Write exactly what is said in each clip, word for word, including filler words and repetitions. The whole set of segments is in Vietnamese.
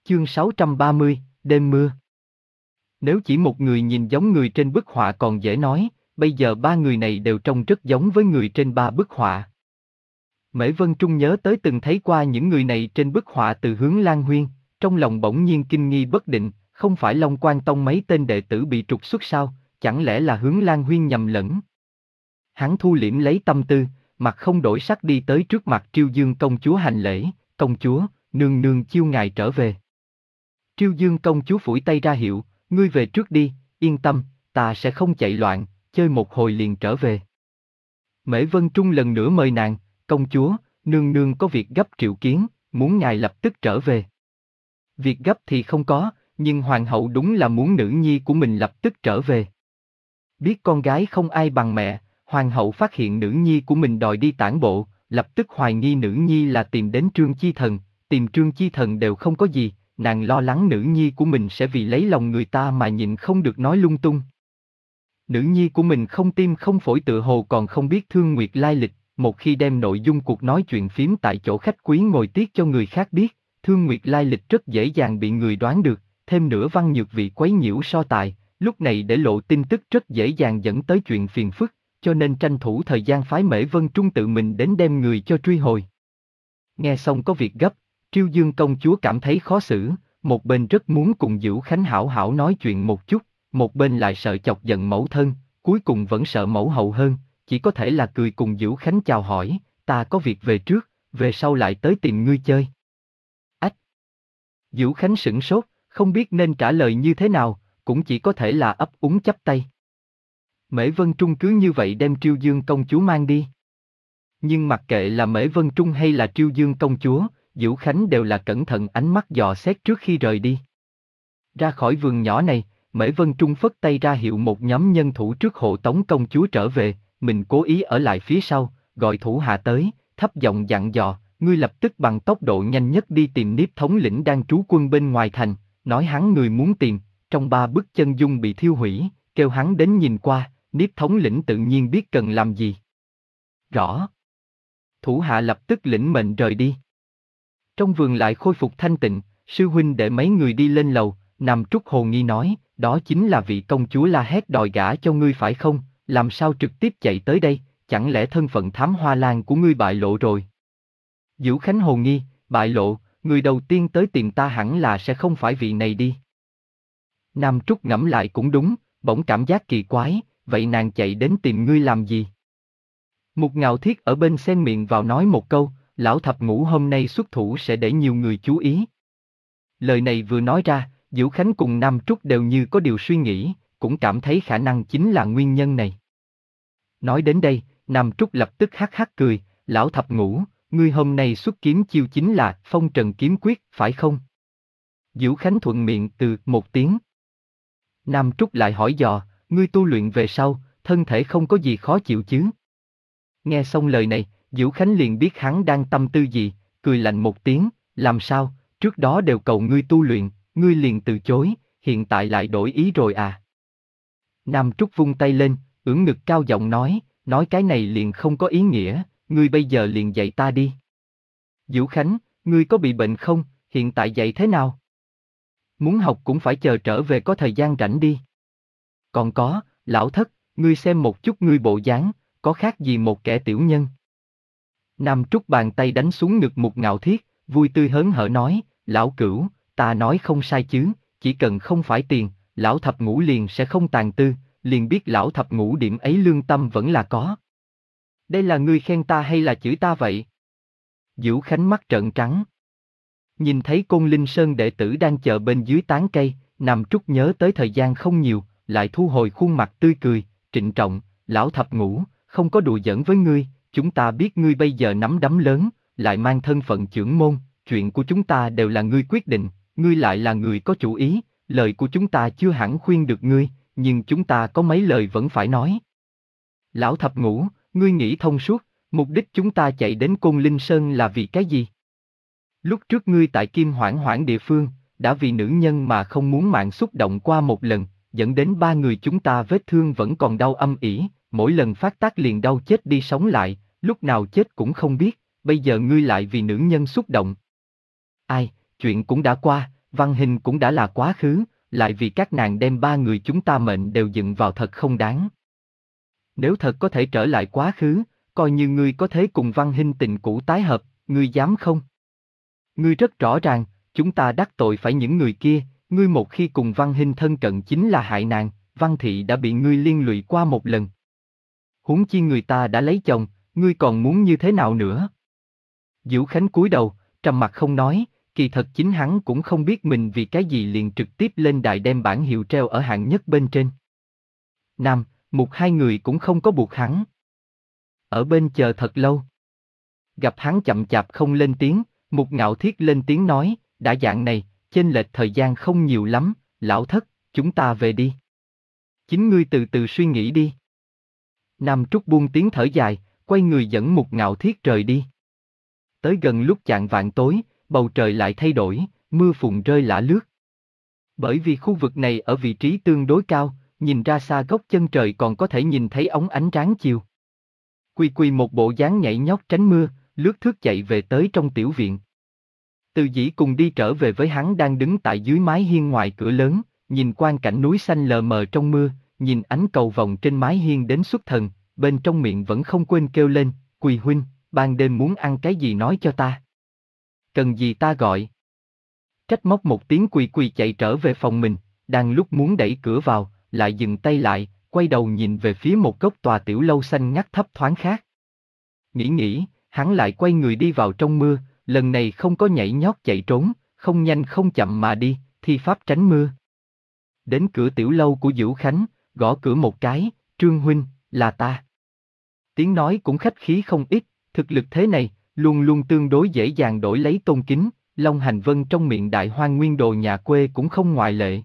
Chương sáu trăm ba mươi, đêm mưa. Nếu chỉ một người nhìn giống người trên bức họa còn dễ nói, bây giờ ba người này đều trông rất giống với người trên ba bức họa. Mễ Vân Trung nhớ tới từng thấy qua những người này trên bức họa từ hướng Lan Huyên, trong lòng bỗng nhiên kinh nghi bất định, không phải Long Quan Tông mấy tên đệ tử bị trục xuất sao, chẳng lẽ là hướng Lan Huyên nhầm lẫn. Hắn thu liễm lấy tâm tư, mặt không đổi sắc đi tới trước mặt Triêu Dương công chúa hành lễ, công chúa, nương nương chiêu ngài trở về. Triêu Dương công chúa phủi tay ra hiệu, ngươi về trước đi, yên tâm, ta sẽ không chạy loạn, chơi một hồi liền trở về. Mễ Vân Trung lần nữa mời nàng, công chúa, nương nương có việc gấp triệu kiến, muốn ngài lập tức trở về. Việc gấp thì không có, nhưng hoàng hậu đúng là muốn nữ nhi của mình lập tức trở về. Biết con gái không ai bằng mẹ, hoàng hậu phát hiện nữ nhi của mình đòi đi tản bộ, lập tức hoài nghi nữ nhi là tìm đến Trương Chi Thần, tìm Trương Chi Thần đều không có gì, nàng lo lắng nữ nhi của mình sẽ vì lấy lòng người ta mà nhịn không được nói lung tung. Nữ nhi của mình không tim không phổi tựa hồ còn không biết Thương Nguyệt lai lịch, một khi đem nội dung cuộc nói chuyện phím tại chỗ khách quý ngồi tiết cho người khác biết, Thương Nguyệt lai lịch rất dễ dàng bị người đoán được, thêm nữa Văn Nhược Vị quấy nhiễu so tài, lúc này để lộ tin tức rất dễ dàng dẫn tới chuyện phiền phức, cho nên tranh thủ thời gian phái Mễ Vân Trung tự mình đến đem người cho truy hồi. Nghe xong có việc gấp, Triêu Dương công chúa cảm thấy khó xử, một bên rất muốn cùng Dữu Khánh hảo hảo nói chuyện một chút, một bên lại sợ chọc giận mẫu thân, cuối cùng vẫn sợ mẫu hậu hơn, chỉ có thể là cười cùng Dữu Khánh chào hỏi, ta có việc về trước, về sau lại tới tìm ngươi chơi. Ách! Dữu Khánh sửng sốt, không biết nên trả lời như thế nào, cũng chỉ có thể là ấp úng chắp tay. Mễ Vân Trung cứ như vậy đem Triêu Dương công chúa mang đi. Nhưng mặc kệ là Mễ Vân Trung hay là Triêu Dương công chúa, Dữu Khánh đều là cẩn thận ánh mắt dò xét trước khi rời đi. Ra khỏi vườn nhỏ này, Mễ Vân Trung phất tay ra hiệu một nhóm nhân thủ trước hộ tống công chúa trở về, mình cố ý ở lại phía sau, gọi thủ hạ tới, thấp giọng dặn dò, ngươi lập tức bằng tốc độ nhanh nhất đi tìm Niếp thống lĩnh đang trú quân bên ngoài thành, nói hắn người muốn tìm, trong ba bức chân dung bị thiêu hủy, kêu hắn đến nhìn qua, Niếp thống lĩnh tự nhiên biết cần làm gì. Rõ. Thủ hạ lập tức lĩnh mệnh rời đi. Trong vườn lại khôi phục thanh tịnh, sư huynh để mấy người đi lên lầu, Nam Trúc hồ nghi nói, đó chính là vị công chúa la hét đòi gả cho ngươi phải không, làm sao trực tiếp chạy tới đây, chẳng lẽ thân phận thám hoa lan của ngươi bại lộ rồi? Dữu Khánh hồ nghi, bại lộ, người đầu tiên tới tìm ta hẳn là sẽ không phải vị này đi. Nam Trúc ngẫm lại cũng đúng, bỗng cảm giác kỳ quái, vậy nàng chạy đến tìm ngươi làm gì? Mục Ngạo Thiết ở bên xen miệng vào nói một câu, lão thập ngũ hôm nay xuất thủ sẽ để nhiều người chú ý. Lời này vừa nói ra, Dữu Khánh cùng Nam Trúc đều như có điều suy nghĩ, cũng cảm thấy khả năng chính là nguyên nhân này. Nói đến đây, Nam Trúc lập tức hắc hắc cười, lão thập ngũ, ngươi hôm nay xuất kiếm chiêu chính là phong trần kiếm quyết, phải không? Dữu Khánh thuận miệng từ một tiếng. Nam Trúc lại hỏi dò, ngươi tu luyện về sau, thân thể không có gì khó chịu chứ? Nghe xong lời này, Dữu Khánh liền biết hắn đang tâm tư gì, cười lạnh một tiếng, làm sao, trước đó đều cầu ngươi tu luyện, ngươi liền từ chối, hiện tại lại đổi ý rồi à? Nam Trúc vung tay lên, ưỡn ngực cao giọng nói, nói cái này liền không có ý nghĩa, ngươi bây giờ liền dạy ta đi. Dữu Khánh, ngươi có bị bệnh không, hiện tại dạy thế nào? Muốn học cũng phải chờ trở về có thời gian rảnh đi. Còn có, lão thất, ngươi xem một chút ngươi bộ dáng, có khác gì một kẻ tiểu nhân? Nam Trúc bàn tay đánh xuống ngực Mục Ngạo Thiết, vui tươi hớn hở nói, lão cửu, ta nói không sai chứ, chỉ cần không phải tiền, lão thập ngũ liền sẽ không tàn tư, liền biết lão thập ngũ điểm ấy lương tâm vẫn là có. Đây là ngươi khen ta hay là chửi ta vậy? Dữu Khánh mắt trợn trắng. Nhìn thấy Côn Linh Sơn đệ tử đang chờ bên dưới tán cây, Nam Trúc nhớ tới thời gian không nhiều, lại thu hồi khuôn mặt tươi cười, trịnh trọng, lão thập ngũ, không có đùa giỡn với ngươi, chúng ta biết ngươi bây giờ nắm đấm lớn, lại mang thân phận chưởng môn, chuyện của chúng ta đều là ngươi quyết định, ngươi lại là người có chủ ý, lời của chúng ta chưa hẳn khuyên được ngươi, nhưng chúng ta có mấy lời vẫn phải nói. Lão thập ngũ, ngươi nghĩ thông suốt, mục đích chúng ta chạy đến Côn Linh Sơn là vì cái gì? Lúc trước ngươi tại Kim Hoảng Hoảng địa phương, đã vì nữ nhân mà không muốn mạng xúc động qua một lần, dẫn đến ba người chúng ta vết thương vẫn còn đau âm ỉ, mỗi lần phát tác liền đau chết đi sống lại, lúc nào chết cũng không biết, bây giờ ngươi lại vì nữ nhân xúc động. Ai, chuyện cũng đã qua, Văn Hình cũng đã là quá khứ, lại vì các nàng đem ba người chúng ta mệnh đều dựng vào thật không đáng. Nếu thật có thể trở lại quá khứ, coi như ngươi có thể cùng Văn Hình tình cũ tái hợp, ngươi dám không? Ngươi rất rõ ràng, chúng ta đắc tội phải những người kia, ngươi một khi cùng Văn Hình thân cận chính là hại nàng, Văn Thị đã bị ngươi liên lụy qua một lần. Huống chi người ta đã lấy chồng, ngươi còn muốn như thế nào nữa? Diệu Khánh cúi đầu, trầm mặt không nói, kỳ thật chính hắn cũng không biết mình vì cái gì liền trực tiếp lên đài đem bảng hiệu treo ở hạng nhất bên trên. Nam, Mục hai người cũng không có buộc hắn. Ở bên chờ thật lâu. Gặp hắn chậm chạp không lên tiếng, Mục Ngạo Thiết lên tiếng nói, đã dạng này, chênh lệch thời gian không nhiều lắm, lão thất, chúng ta về đi. Chính ngươi từ từ suy nghĩ đi. Nam Trúc buông tiếng thở dài, quay người dẫn Mục Ngạo Thiết rời đi. Tới gần lúc chạng vạng tối, bầu trời lại thay đổi, mưa phùn rơi lả lướt. Bởi vì khu vực này ở vị trí tương đối cao, nhìn ra xa góc chân trời còn có thể nhìn thấy ống ánh tráng chiều. Quy Quy một bộ dáng nhảy nhót tránh mưa, lướt thước chạy về tới trong tiểu viện. Từ Dĩ cùng đi trở về với hắn đang đứng tại dưới mái hiên ngoài cửa lớn, nhìn quang cảnh núi xanh lờ mờ trong mưa, nhìn ánh cầu vồng trên mái hiên đến xuất thần, bên trong miệng vẫn không quên kêu lên, Quỳ huynh, ban đêm muốn ăn cái gì nói cho ta. Cần gì ta gọi. Trách móc một tiếng Quỳ Quỳ chạy trở về phòng mình, đang lúc muốn đẩy cửa vào, lại dừng tay lại, quay đầu nhìn về phía một góc tòa tiểu lâu xanh ngắt thấp thoáng khác. Nghĩ nghĩ, hắn lại quay người đi vào trong mưa, lần này không có nhảy nhót chạy trốn, không nhanh không chậm mà đi, thi pháp tránh mưa. Đến cửa tiểu lâu của Dữu Khánh, gõ cửa một cái, Trương huynh, là ta. Tiếng nói cũng khách khí không ít, thực lực thế này, luôn luôn tương đối dễ dàng đổi lấy tôn kính, Long Hành Vân trong miệng đại hoang nguyên đồ nhà quê cũng không ngoại lệ.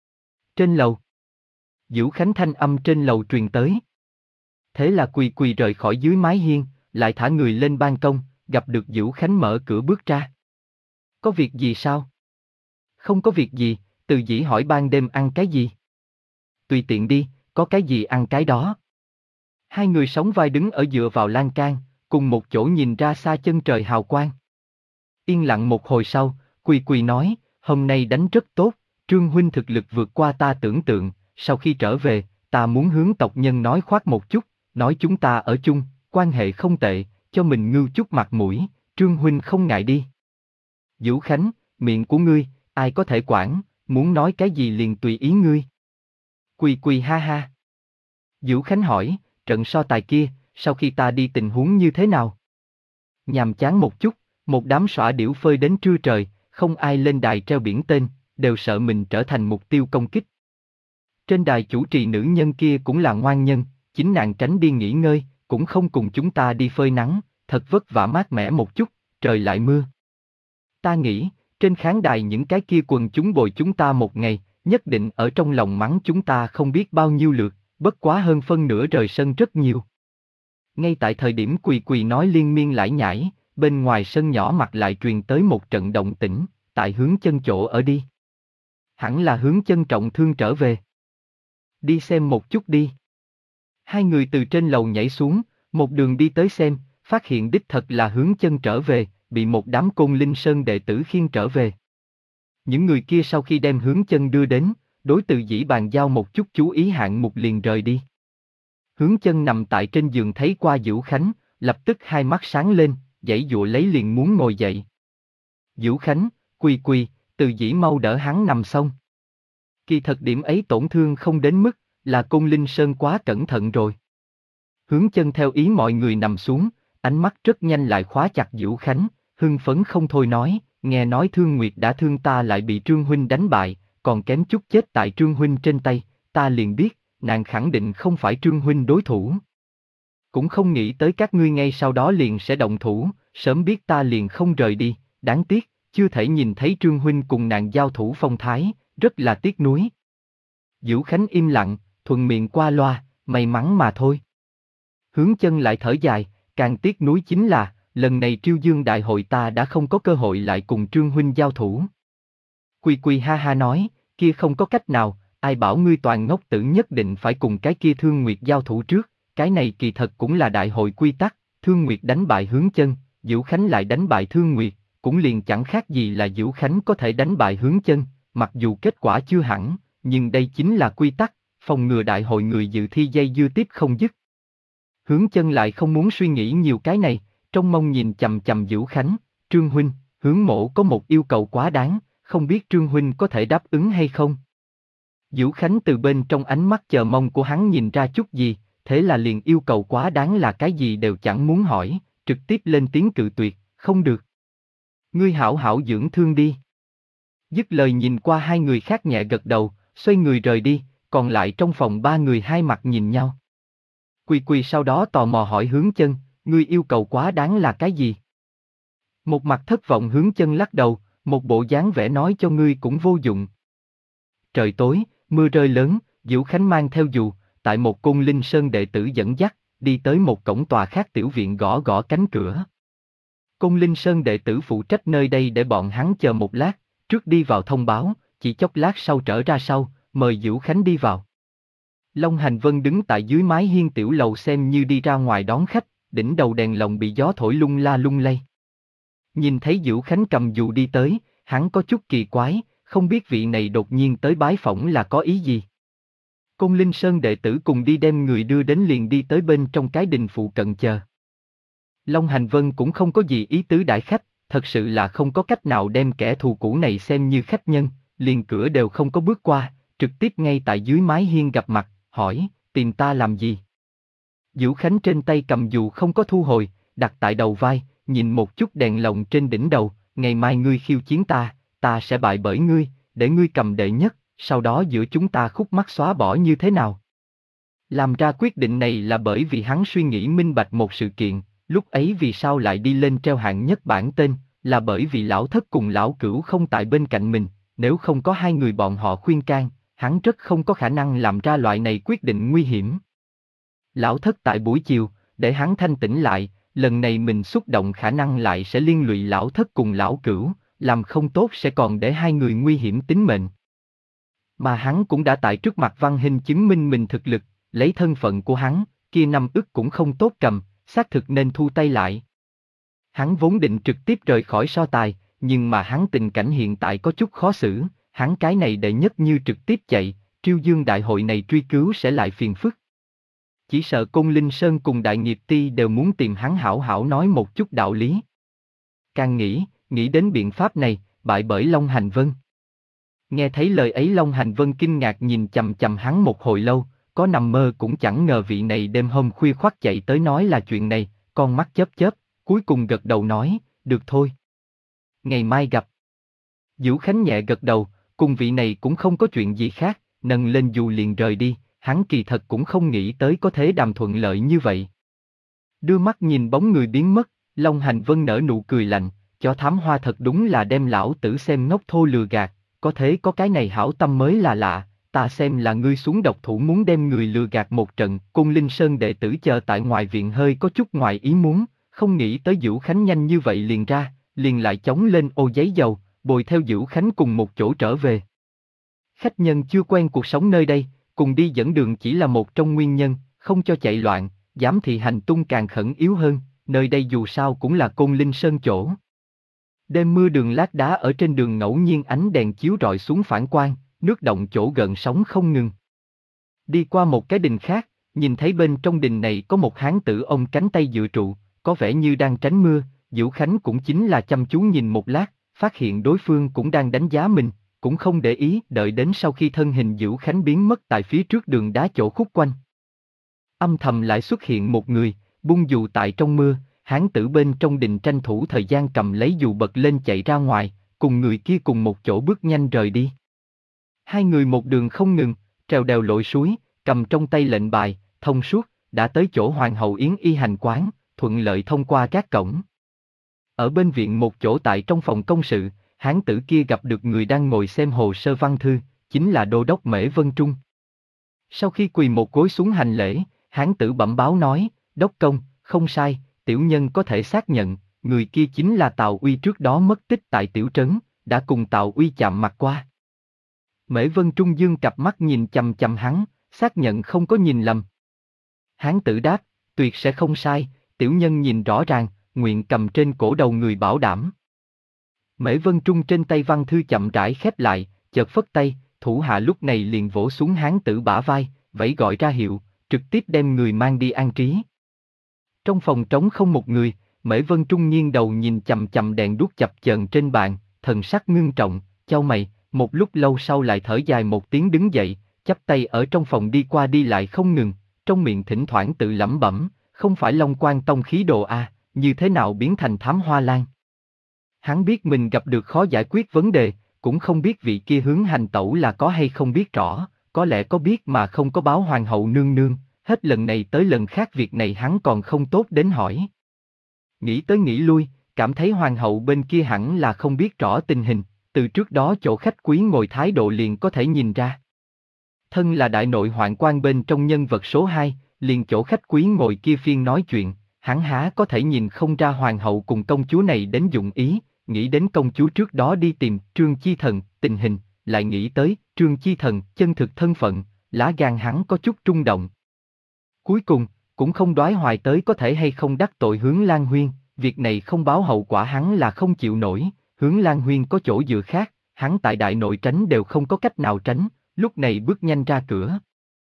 Trên lầu. Dữu Khánh thanh âm trên lầu truyền tới. Thế là Quỳ Quỳ rời khỏi dưới mái hiên, lại thả người lên ban công, gặp được Dữu Khánh mở cửa bước ra. Có việc gì sao? Không có việc gì, Từ Dĩ hỏi ban đêm ăn cái gì? Tùy tiện đi, có cái gì ăn cái đó. Hai người sóng vai đứng ở dựa vào lan can, cùng một chỗ nhìn ra xa chân trời hào quang. Yên lặng một hồi sau, Quỳ Quỳ nói, hôm nay đánh rất tốt, Trương huynh thực lực vượt qua ta tưởng tượng, sau khi trở về, ta muốn hướng tộc nhân nói khoác một chút, nói chúng ta ở chung, quan hệ không tệ, cho mình ngưu chút mặt mũi, Trương huynh không ngại đi. Dữu Khánh, miệng của ngươi, ai có thể quản, muốn nói cái gì liền tùy ý ngươi. Quỳ Quỳ ha ha. Dữu Khánh hỏi, trận so tài kia, sau khi ta đi tình huống như thế nào? Nhàm chán một chút, một đám xõa điểu phơi đến trưa trời, không ai lên đài treo biển tên, đều sợ mình trở thành mục tiêu công kích. Trên đài chủ trì nữ nhân kia cũng là ngoan nhân, chính nàng tránh đi nghỉ ngơi, cũng không cùng chúng ta đi phơi nắng, thật vất vả mát mẻ một chút, trời lại mưa. Ta nghĩ, trên khán đài những cái kia quần chúng bồi chúng ta một ngày, nhất định ở trong lòng mắng chúng ta không biết bao nhiêu lượt, bất quá hơn phân nửa rời sân rất nhiều. Ngay tại thời điểm Quỳ Quỳ nói liên miên lải nhải, bên ngoài sân nhỏ mặt lại truyền tới một trận động tĩnh, tại hướng chân chỗ ở đi. Hẳn là hướng chân trọng thương trở về. Đi xem một chút đi. Hai người từ trên lầu nhảy xuống, một đường đi tới xem, phát hiện đích thật là hướng chân trở về, bị một đám Côn Linh Sơn đệ tử khiêng trở về. Những người kia sau khi đem hướng chân đưa đến, đối Từ Dĩ bàn giao một chút chú ý hạng mục liền rời đi. Hướng chân nằm tại trên giường thấy qua Dữu Khánh, lập tức hai mắt sáng lên, giãy giụa lấy liền muốn ngồi dậy. Dữu Khánh, Quỳ Quỳ, Từ Dĩ mau đỡ hắn nằm xong. Kỳ thật điểm ấy tổn thương không đến mức, là Côn Linh Sơn quá cẩn thận rồi. Hướng chân theo ý mọi người nằm xuống, ánh mắt rất nhanh lại khóa chặt Dữu Khánh, hưng phấn không thôi nói, nghe nói Thương Nguyệt đã thương ta lại bị Trương huynh đánh bại, còn kém chút chết tại Trương huynh trên tay, ta liền biết, nàng khẳng định không phải Trương huynh đối thủ. Cũng không nghĩ tới các ngươi ngay sau đó liền sẽ động thủ, sớm biết ta liền không rời đi, đáng tiếc, chưa thể nhìn thấy Trương huynh cùng nàng giao thủ phong thái, rất là tiếc nuối. Dữu Khánh im lặng, thuận miệng qua loa, may mắn mà thôi. Hướng chân lại thở dài, càng tiếc nuối chính là, lần này Triêu Dương đại hội ta đã không có cơ hội lại cùng Trương huynh giao thủ. Quỳ Quỳ ha ha nói, kia không có cách nào, ai bảo ngươi toàn ngốc tử nhất định phải cùng cái kia Thương Nguyệt giao thủ trước, cái này kỳ thật cũng là đại hội quy tắc, Thương Nguyệt đánh bại Hướng chân, Dữu Khánh lại đánh bại Thương Nguyệt, cũng liền chẳng khác gì là Diễu Khánh có thể đánh bại Hướng Chân, mặc dù kết quả chưa hẳn, nhưng đây chính là quy tắc, phòng ngừa đại hội người dự thi dây dưa tiếp không dứt. Hướng Chân lại không muốn suy nghĩ nhiều cái này, trong mông nhìn chầm chầm Diễu Khánh, Trương huynh, Hướng mỗ có một yêu cầu quá đáng, không biết Trương huynh có thể đáp ứng hay không? Diễu Khánh từ bên trong ánh mắt chờ mong của hắn nhìn ra chút gì, thế là liền yêu cầu quá đáng là cái gì đều chẳng muốn hỏi, trực tiếp lên tiếng cự tuyệt, không được. Ngươi hảo hảo dưỡng thương đi. Dứt lời nhìn qua hai người khác nhẹ gật đầu, xoay người rời đi, còn lại trong phòng ba người hai mặt nhìn nhau. Quỳ quỳ sau đó tò mò hỏi Hướng Chân, ngươi yêu cầu quá đáng là cái gì? Một mặt thất vọng Hướng Chân lắc đầu, một bộ dáng vẻ nói cho ngươi cũng vô dụng. Trời tối, mưa rơi lớn, Diễu Khánh mang theo dù, tại một Côn Linh Sơn đệ tử dẫn dắt, đi tới một cổng tòa khác tiểu viện gõ gõ cánh cửa. Côn Linh Sơn đệ tử phụ trách nơi đây để bọn hắn chờ một lát, trước đi vào thông báo, chỉ chốc lát sau trở ra sau, mời Diễu Khánh đi vào. Long Hành Vân đứng tại dưới mái hiên tiểu lầu xem như đi ra ngoài đón khách, đỉnh đầu đèn lồng bị gió thổi lung la lung lay. Nhìn thấy Diễu Khánh cầm dù đi tới, hắn có chút kỳ quái, không biết vị này đột nhiên tới bái phỏng là có ý gì. Côn Linh Sơn đệ tử cùng đi đem người đưa đến liền đi tới bên trong cái đình phụ cận chờ. Long Hành Vân cũng không có gì ý tứ đãi khách, thật sự là không có cách nào đem kẻ thù cũ này xem như khách nhân, liền cửa đều không có bước qua, trực tiếp ngay tại dưới mái hiên gặp mặt, hỏi, tìm ta làm gì? Diễu Khánh trên tay cầm dù không có thu hồi, đặt tại đầu vai, nhìn một chút đèn lồng trên đỉnh đầu, ngày mai ngươi khiêu chiến ta, ta sẽ bại bởi ngươi, để ngươi cầm đệ nhất, sau đó giữa chúng ta khúc mắc xóa bỏ như thế nào? Làm ra quyết định này là bởi vì hắn suy nghĩ minh bạch một sự kiện, lúc ấy vì sao lại đi lên treo hạng nhất bảng tên, là bởi vì lão thất cùng lão cửu không tại bên cạnh mình, nếu không có hai người bọn họ khuyên can, hắn rất không có khả năng làm ra loại này quyết định nguy hiểm. Lão thất tại buổi chiều, để hắn thanh tĩnh lại, lần này mình xúc động khả năng lại sẽ liên lụy lão thất cùng lão cửu, làm không tốt sẽ còn để hai người nguy hiểm tính mệnh. Mà hắn cũng đã tại trước mặt Văn Hinh chứng minh mình thực lực, lấy thân phận của hắn, kia năm ức cũng không tốt cầm, xác thực nên thu tay lại. Hắn vốn định trực tiếp rời khỏi so tài, nhưng mà hắn tình cảnh hiện tại có chút khó xử, hắn cái này đệ nhất như trực tiếp chạy, Triêu Dương đại hội này truy cứu sẽ lại phiền phức. Chỉ sợ Côn Linh Sơn cùng Đại Nghiệp Ti đều muốn tìm hắn hảo hảo nói một chút đạo lý. Càng nghĩ, nghĩ đến biện pháp này, bại bởi Long Hành Vân. Nghe thấy lời ấy Long Hành Vân kinh ngạc nhìn chầm chầm hắn một hồi lâu, có nằm mơ cũng chẳng ngờ vị này đêm hôm khuya khoắt chạy tới nói là chuyện này, con mắt chớp chớp, cuối cùng gật đầu nói, được thôi. Ngày mai gặp. Diễu Khánh nhẹ gật đầu, cùng vị này cũng không có chuyện gì khác, nâng lên dù liền rời đi, hắn kỳ thật cũng không nghĩ tới có thế đàm thuận lợi như vậy. Đưa mắt nhìn bóng người biến mất, Long Hành Vân nở nụ cười lạnh, cho thám hoa thật đúng là đem lão tử xem ngốc thô lừa gạt, có thế có cái này hảo tâm mới là lạ, ta xem là ngươi xuống độc thủ muốn đem người lừa gạt một trận. Côn Linh Sơn đệ tử chờ tại ngoài viện hơi có chút ngoài ý muốn, không nghĩ tới Diễu Khánh nhanh như vậy liền ra, liền lại chống lên ô giấy dầu, bồi theo Diễu Khánh cùng một chỗ trở về. Khách nhân chưa quen cuộc sống nơi đây, cùng đi dẫn đường chỉ là một trong nguyên nhân, không cho chạy loạn, giám thị hành tung càng khẩn yếu hơn, nơi đây dù sao cũng là Côn Linh Sơn chỗ. Đêm mưa đường lát đá ở trên đường ngẫu nhiên ánh đèn chiếu rọi xuống phản quang, nước động chỗ gần sóng không ngừng. Đi qua một cái đình khác, nhìn thấy bên trong đình này có một hán tử ôm cánh tay dựa trụ, có vẻ như đang tránh mưa, Diễu Khánh cũng chính là chăm chú nhìn một lát, phát hiện đối phương cũng đang đánh giá mình, cũng không để ý, đợi đến sau khi thân hình Diễu Khánh biến mất tại phía trước đường đá chỗ khúc quanh. Âm thầm lại xuất hiện một người, bung dù tại trong mưa, hán tử bên trong đình tranh thủ thời gian cầm lấy dù bật lên chạy ra ngoài, cùng người kia cùng một chỗ bước nhanh rời đi. Hai người một đường không ngừng, trèo đèo lội suối, cầm trong tay lệnh bài, thông suốt, đã tới chỗ Hoàng hậu Yến y hành quán, thuận lợi thông qua các cổng. Ở bên viện một chỗ tại trong phòng công sự, hán tử kia gặp được người đang ngồi xem hồ sơ văn thư, chính là đô đốc Mễ Vân Trung. Sau khi quỳ một gối xuống hành lễ, hán tử bẩm báo nói, đốc công, không sai, tiểu nhân có thể xác nhận, người kia chính là Tào Uy trước đó mất tích tại tiểu trấn, đã cùng Tào Uy chạm mặt qua. Mễ Vân Trung dương cặp mắt nhìn chằm chằm hắn, xác nhận không có nhìn lầm. Hán tử đáp, tuyệt sẽ không sai, tiểu nhân nhìn rõ ràng, nguyện cầm trên cổ đầu người bảo đảm. Mễ Vân Trung trên tay văn thư chậm rãi khép lại, chợt phất tay, thủ hạ lúc này liền vỗ xuống hán tử bả vai, vẫy gọi ra hiệu, trực tiếp đem người mang đi an trí. Trong phòng trống không một người, Mễ Vân Trung nghiêng đầu nhìn chằm chằm đèn đuốc chập chờn trên bàn, thần sắc ngưng trọng, chau mày, một lúc lâu sau lại thở dài một tiếng đứng dậy, chắp tay ở trong phòng đi qua đi lại không ngừng, trong miệng thỉnh thoảng tự lẩm bẩm, không phải Long Quan Tông khí đồ a, như thế nào biến thành thám hoa lan. Hắn biết mình gặp được khó giải quyết vấn đề, cũng không biết vị kia hướng hành tẩu là có hay không biết rõ, có lẽ có biết mà không có báo hoàng hậu nương nương, hết lần này tới lần khác việc này hắn còn không tốt đến hỏi. Nghĩ tới nghĩ lui, cảm thấy hoàng hậu bên kia hẳn là không biết rõ tình hình, từ trước đó chỗ khách quý ngồi thái độ liền có thể nhìn ra. Thân là đại nội hoạn quan bên trong nhân vật số hai, liền chỗ khách quý ngồi kia phiên nói chuyện, hắn há có thể nhìn không ra hoàng hậu cùng công chúa này đến dụng ý, nghĩ đến công chúa trước đó đi tìm Trương Chi Thần, tình hình, lại nghĩ tới Trương Chi Thần chân thực thân phận, lá gan hắn có chút rung động. Cuối cùng, cũng không đoái hoài tới có thể hay không đắc tội Hướng Lan Huyên, việc này không báo hậu quả hắn là không chịu nổi, Hướng Lan Huyên có chỗ dựa khác, hắn tại đại nội tránh đều không có cách nào tránh, lúc này bước nhanh ra cửa.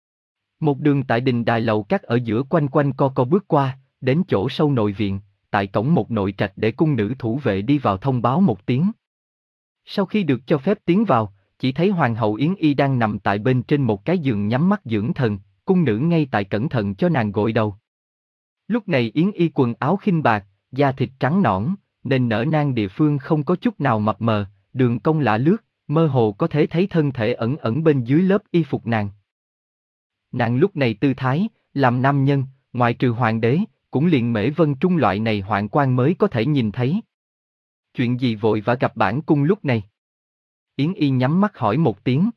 Một đường tại đình đài lầu các ở giữa quanh quanh co co bước qua, đến chỗ sâu nội viện, tại cổng một nội trạch để cung nữ thủ vệ đi vào thông báo một tiếng. Sau khi được cho phép tiến vào, chỉ thấy Hoàng hậu Yến Y đang nằm tại bên trên một cái giường nhắm mắt dưỡng thần, cung nữ ngay tại cẩn thận cho nàng gội đầu. Lúc này Yến Y quần áo khinh bạc, da thịt trắng nõn, nên nở nang địa phương không có chút nào mập mờ, đường cong lạ lướt, mơ hồ có thể thấy thân thể ẩn ẩn bên dưới lớp y phục nàng. Nàng lúc này tư thái, làm nam nhân, ngoại trừ hoàng đế, cũng liền Mễ Vân Trung loại này hoạn quan mới có thể nhìn thấy. Chuyện gì vội vã gặp bản cung lúc này? Yến Y nhắm mắt hỏi một tiếng.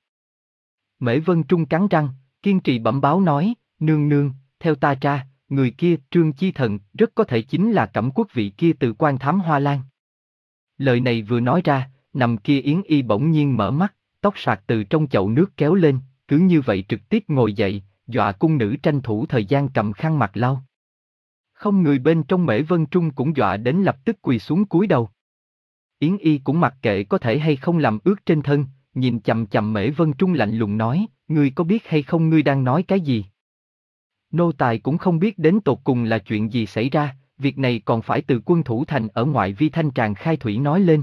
Mễ Vân Trung cắn răng, kiên trì bẩm báo nói, nương nương, theo ta tra, người kia Trương Chi Thần rất có thể chính là Cẩm Quốc vị kia từ quan thám Hoa Lan. Lời này vừa nói ra, nằm kia Yến Y bỗng nhiên mở mắt, tóc sạc từ trong chậu nước kéo lên, cứ như vậy trực tiếp ngồi dậy, dọa cung nữ tranh thủ thời gian cầm khăn mặt lau. Không người bên trong Mễ Vân Trung cũng dọa đến lập tức quỳ xuống cúi đầu. Yến Y cũng mặc kệ có thể hay không làm ướt trên thân, nhìn chằm chằm Mễ Vân Trung lạnh lùng nói, ngươi có biết hay không ngươi đang nói cái gì? Nô tài cũng không biết đến tột cùng là chuyện gì xảy ra, việc này còn phải từ quân thủ thành ở ngoại vi thanh tràng khai thủy nói lên.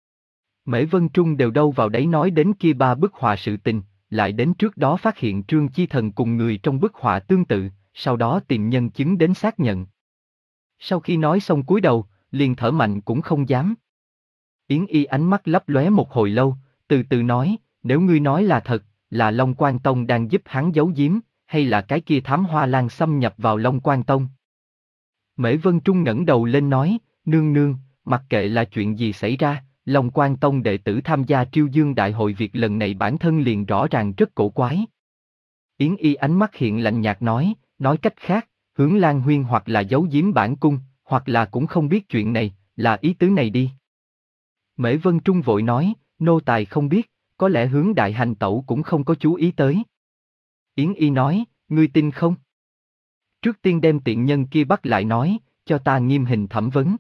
Mễ Vân Trung đều đâu vào đấy nói đến kia ba bức họa sự tình, lại đến trước đó phát hiện Trương Chi Thần cùng người trong bức họa tương tự, sau đó tìm nhân chứng đến xác nhận. Sau khi nói xong cúi đầu, liền thở mạnh cũng không dám. Yến Y ánh mắt lấp lóe một hồi lâu, từ từ nói, nếu ngươi nói là thật, là Long Quan Tông đang giúp hắn giấu giếm, hay là cái kia thám Hoa Lan xâm nhập vào Long Quan Tông? Mễ Vân Trung ngẩng đầu lên nói, nương nương, mặc kệ là chuyện gì xảy ra, Long Quan Tông đệ tử tham gia Triêu Dương Đại hội việc lần này bản thân liền rõ ràng rất cổ quái. Yến Y ánh mắt hiện lạnh nhạt nói, nói cách khác, Hướng Lan Huyên hoặc là giấu giếm bản cung, hoặc là cũng không biết chuyện này, là ý tứ này đi. Mễ Vân Trung vội nói, nô tài không biết, có lẽ Hướng đại hành tẩu cũng không có chú ý tới. Yến Y nói, ngươi tin không? Trước tiên đem tiện nhân kia bắt lại nói, cho ta nghiêm hình thẩm vấn.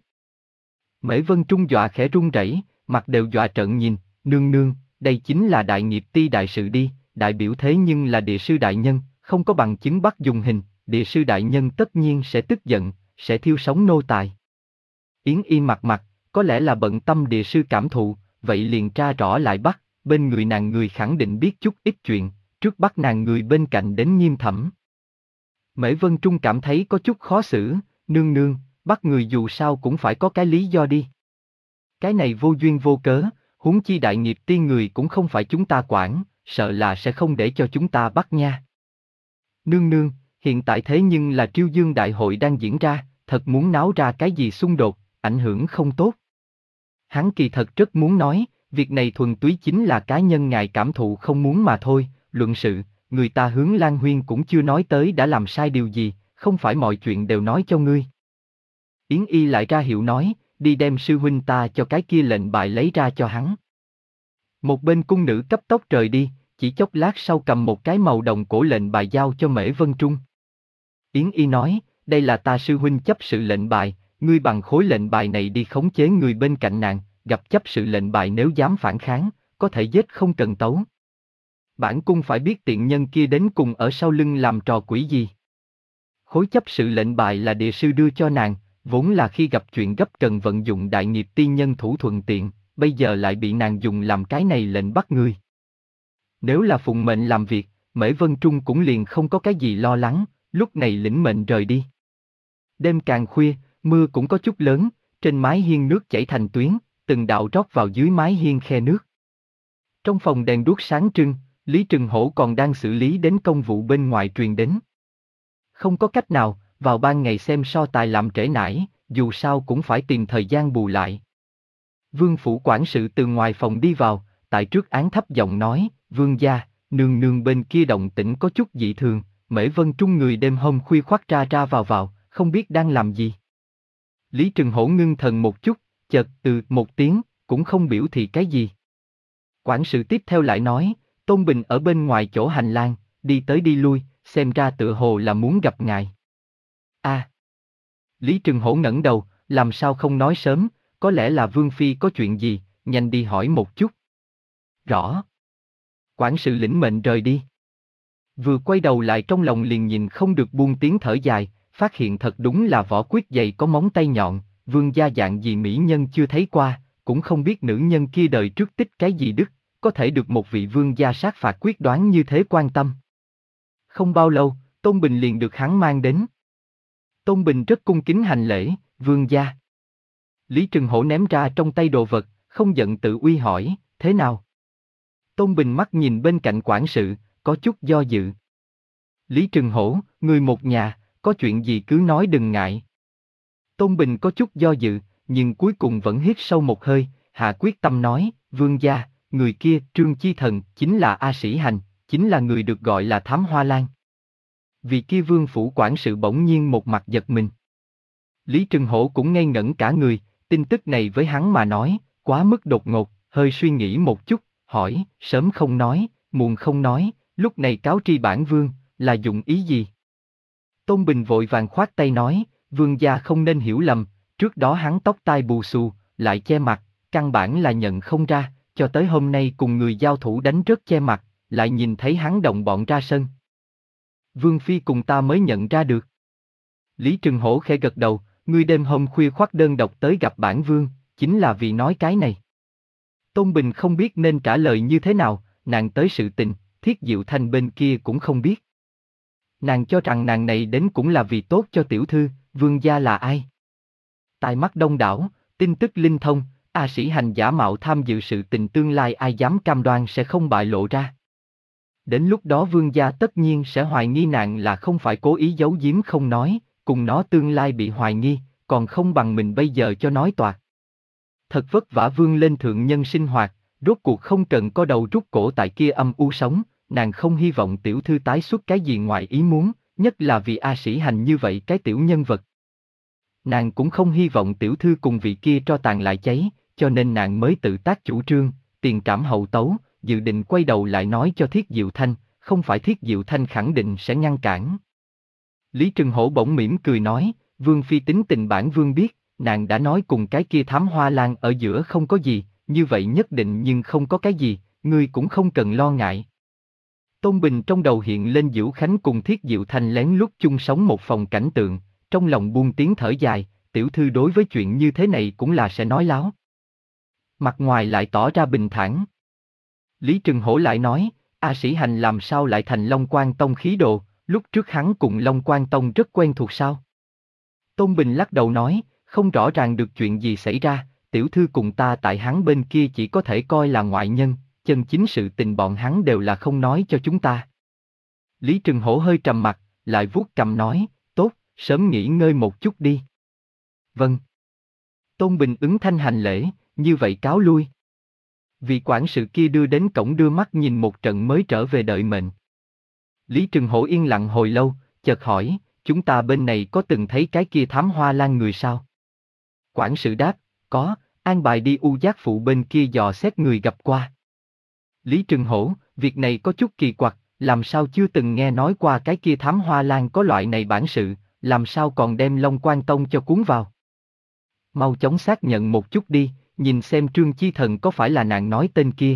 Mễ Vân Trung dọa khẽ run rẩy, mặt đều dọa trợn nhìn, nương nương, đây chính là đại nghiệp ti đại sự đi, đại biểu thế nhưng là địa sư đại nhân, không có bằng chứng bắt dùng hình, địa sư đại nhân tất nhiên sẽ tức giận, sẽ thiêu sống nô tài. Yến Y mặt mặt, có lẽ là bận tâm địa sư cảm thụ, vậy liền tra rõ lại bắt, bên người nàng người khẳng định biết chút ít chuyện, trước bắt nàng người bên cạnh đến nghiêm thẩm. Mễ Vân Trung cảm thấy có chút khó xử, nương nương, bắt người dù sao cũng phải có cái lý do đi. Cái này vô duyên vô cớ, huống chi đại nghiệp tiên người cũng không phải chúng ta quản, sợ là sẽ không để cho chúng ta bắt nha. Nương nương, hiện tại thế nhưng là Triêu Dương Đại hội đang diễn ra, thật muốn náo ra cái gì xung đột, ảnh hưởng không tốt. Hắn kỳ thật rất muốn nói, việc này thuần túy chính là cá nhân ngài cảm thụ không muốn mà thôi, luận sự, người ta Hướng Lan Huyên cũng chưa nói tới đã làm sai điều gì, không phải mọi chuyện đều nói cho ngươi. Yến Y lại ra hiệu nói, đi đem sư huynh ta cho cái kia lệnh bài lấy ra cho hắn. Một bên cung nữ cấp tốc rời đi, chỉ chốc lát sau cầm một cái màu đồng cổ lệnh bài giao cho Mễ Vân Trung. Yến Y nói, đây là ta sư huynh chấp sự lệnh bài, ngươi bằng khối lệnh bài này đi khống chế người bên cạnh nàng, gặp chấp sự lệnh bài nếu dám phản kháng, có thể giết không cần tấu. Bản cung phải biết tiện nhân kia đến cùng ở sau lưng làm trò quỷ gì. Khối chấp sự lệnh bài là địa sư đưa cho nàng, vốn là khi gặp chuyện gấp cần vận dụng đại nghiệp tiên nhân thủ thuận tiện, bây giờ lại bị nàng dùng làm cái này lệnh bắt người. Nếu là phụng mệnh làm việc, Mễ Vân Trung cũng liền không có cái gì lo lắng, lúc này lĩnh mệnh rời đi. Đêm càng khuya, mưa cũng có chút lớn, trên mái hiên nước chảy thành tuyến, từng đạo rót vào dưới mái hiên khe nước. Trong phòng đèn đuốc sáng trưng, Lý Trừng Hổ còn đang xử lý đến công vụ bên ngoài truyền đến. Không có cách nào, vào ban ngày xem so tài làm trễ nải, dù sao cũng phải tìm thời gian bù lại. Vương phủ quản sự từ ngoài phòng đi vào, tại trước án thấp giọng nói, vương gia, nương nương bên kia động tĩnh có chút dị thường, Mễ Vân Trung người đêm hôm khuya khoắt ra ra vào vào, không biết đang làm gì. Lý Trừng Hổ ngưng thần một chút, chợt từ một tiếng, cũng không biểu thị cái gì. Quản sự tiếp theo lại nói, Tôn Bình ở bên ngoài chỗ hành lang, đi tới đi lui, xem ra tựa hồ là muốn gặp ngài. A. À. Lý Trừng Hổ ngẩng đầu, làm sao không nói sớm, có lẽ là Vương Phi có chuyện gì, nhanh đi hỏi một chút. Rõ. Quản sự lĩnh mệnh rời đi. Vừa quay đầu lại trong lòng liền nhìn không được buông tiếng thở dài, phát hiện thật đúng là vỏ quyết dày có móng tay nhọn, vương gia dạng gì mỹ nhân chưa thấy qua, cũng không biết nữ nhân kia đời trước tích cái gì đức, có thể được một vị vương gia sát phạt quyết đoán như thế quan tâm. Không bao lâu, Tôn Bình liền được hắn mang đến. Tôn Bình rất cung kính hành lễ, vương gia. Lý Trừng Hổ ném ra trong tay đồ vật, không giận tự uy hỏi, thế nào? Tôn Bình mắt nhìn bên cạnh quản sự, có chút do dự. Lý Trừng Hổ, người một nhà, có chuyện gì cứ nói đừng ngại. Tôn Bình có chút do dự, nhưng cuối cùng vẫn hít sâu một hơi, hạ quyết tâm nói, vương gia, người kia, Trương Chi Thần, chính là A Sĩ Hành, chính là người được gọi là Thám Hoa Lan. Vì kia vương phủ quản sự bỗng nhiên một mặt giật mình. Lý Trừng Hổ cũng ngây ngẩn cả người, tin tức này với hắn mà nói, quá mức đột ngột, hơi suy nghĩ một chút, hỏi, sớm không nói, muộn không nói, lúc này cáo tri bản vương, là dụng ý gì? Tôn Bình vội vàng khoát tay nói, vương gia không nên hiểu lầm, trước đó hắn tóc tai bù xù, lại che mặt, căn bản là nhận không ra, cho tới hôm nay cùng người giao thủ đánh rớt che mặt, lại nhìn thấy hắn đồng bọn ra sân. Vương Phi cùng ta mới nhận ra được. Lý Trừng Hổ khẽ gật đầu, ngươi đêm hôm khuya khoác đơn độc tới gặp bản vương, chính là vì nói cái này. Tôn Bình không biết nên trả lời như thế nào, nàng tới sự tình, Thiết Diệu Thanh bên kia cũng không biết. Nàng cho rằng nàng này đến cũng là vì tốt cho tiểu thư, vương gia là ai? Tai mắt đông đảo, tin tức linh thông, A Sĩ Hành giả mạo tham dự sự tình tương lai ai dám cam đoan sẽ không bại lộ ra. Đến lúc đó vương gia tất nhiên sẽ hoài nghi nàng là không phải cố ý giấu giếm không nói, cùng nó tương lai bị hoài nghi, còn không bằng mình bây giờ cho nói toạc. Thật vất vả vương lên thượng nhân sinh hoạt, rốt cuộc không cần có đầu rút cổ tại kia âm u sống, nàng không hy vọng tiểu thư tái xuất cái gì ngoài ý muốn, nhất là vì A Sĩ Hành như vậy cái tiểu nhân vật. Nàng cũng không hy vọng tiểu thư cùng vị kia tro tàn lại cháy, cho nên nàng mới tự tác chủ trương, tiền trảm hậu tấu, dự định quay đầu lại nói cho Thiết Diệu Thanh, không phải Thiết Diệu Thanh khẳng định sẽ ngăn cản. Lý Trừng Hổ bỗng mỉm cười nói, Vương Phi tính tình bản vương biết, nàng đã nói cùng cái kia Thám Hoa Lan ở giữa không có gì, như vậy nhất định nhưng không có cái gì, ngươi cũng không cần lo ngại. Tôn Bình trong đầu hiện lên Diễu Khánh cùng Thiết Diệu Thanh lén lút chung sống một phòng cảnh tượng, trong lòng buông tiếng thở dài, tiểu thư đối với chuyện như thế này cũng là sẽ nói láo. Mặt ngoài lại tỏ ra bình thản. Lý Trừng Hổ lại nói, A Sĩ Hành làm sao lại thành Long Quan Tông khí độ, lúc trước hắn cùng Long Quan Tông rất quen thuộc sao? Tôn Bình lắc đầu nói, không rõ ràng được chuyện gì xảy ra, tiểu thư cùng ta tại hắn bên kia chỉ có thể coi là ngoại nhân, chân chính sự tình bọn hắn đều là không nói cho chúng ta. Lý Trừng Hổ hơi trầm mặt, lại vuốt cằm nói, tốt, sớm nghỉ ngơi một chút đi. Vâng. Tôn Bình ứng thanh hành lễ, như vậy cáo lui. Vị quản sự kia đưa đến cổng đưa mắt nhìn một trận mới trở về đợi mệnh. Lý Trừng Hổ yên lặng hồi lâu, chợt hỏi, chúng ta bên này có từng thấy cái kia Thám Hoa Lan người sao? Quản sự đáp, có, an bài đi U Giác Phụ bên kia dò xét người gặp qua. Lý Trừng Hổ, việc này có chút kỳ quặc, làm sao chưa từng nghe nói qua cái kia Thám Hoa Lan có loại này bản sự, làm sao còn đem Long Quan Tông cho cuốn vào. Mau chóng xác nhận một chút đi, nhìn xem Trương Chi Thần có phải là nàng nói tên kia.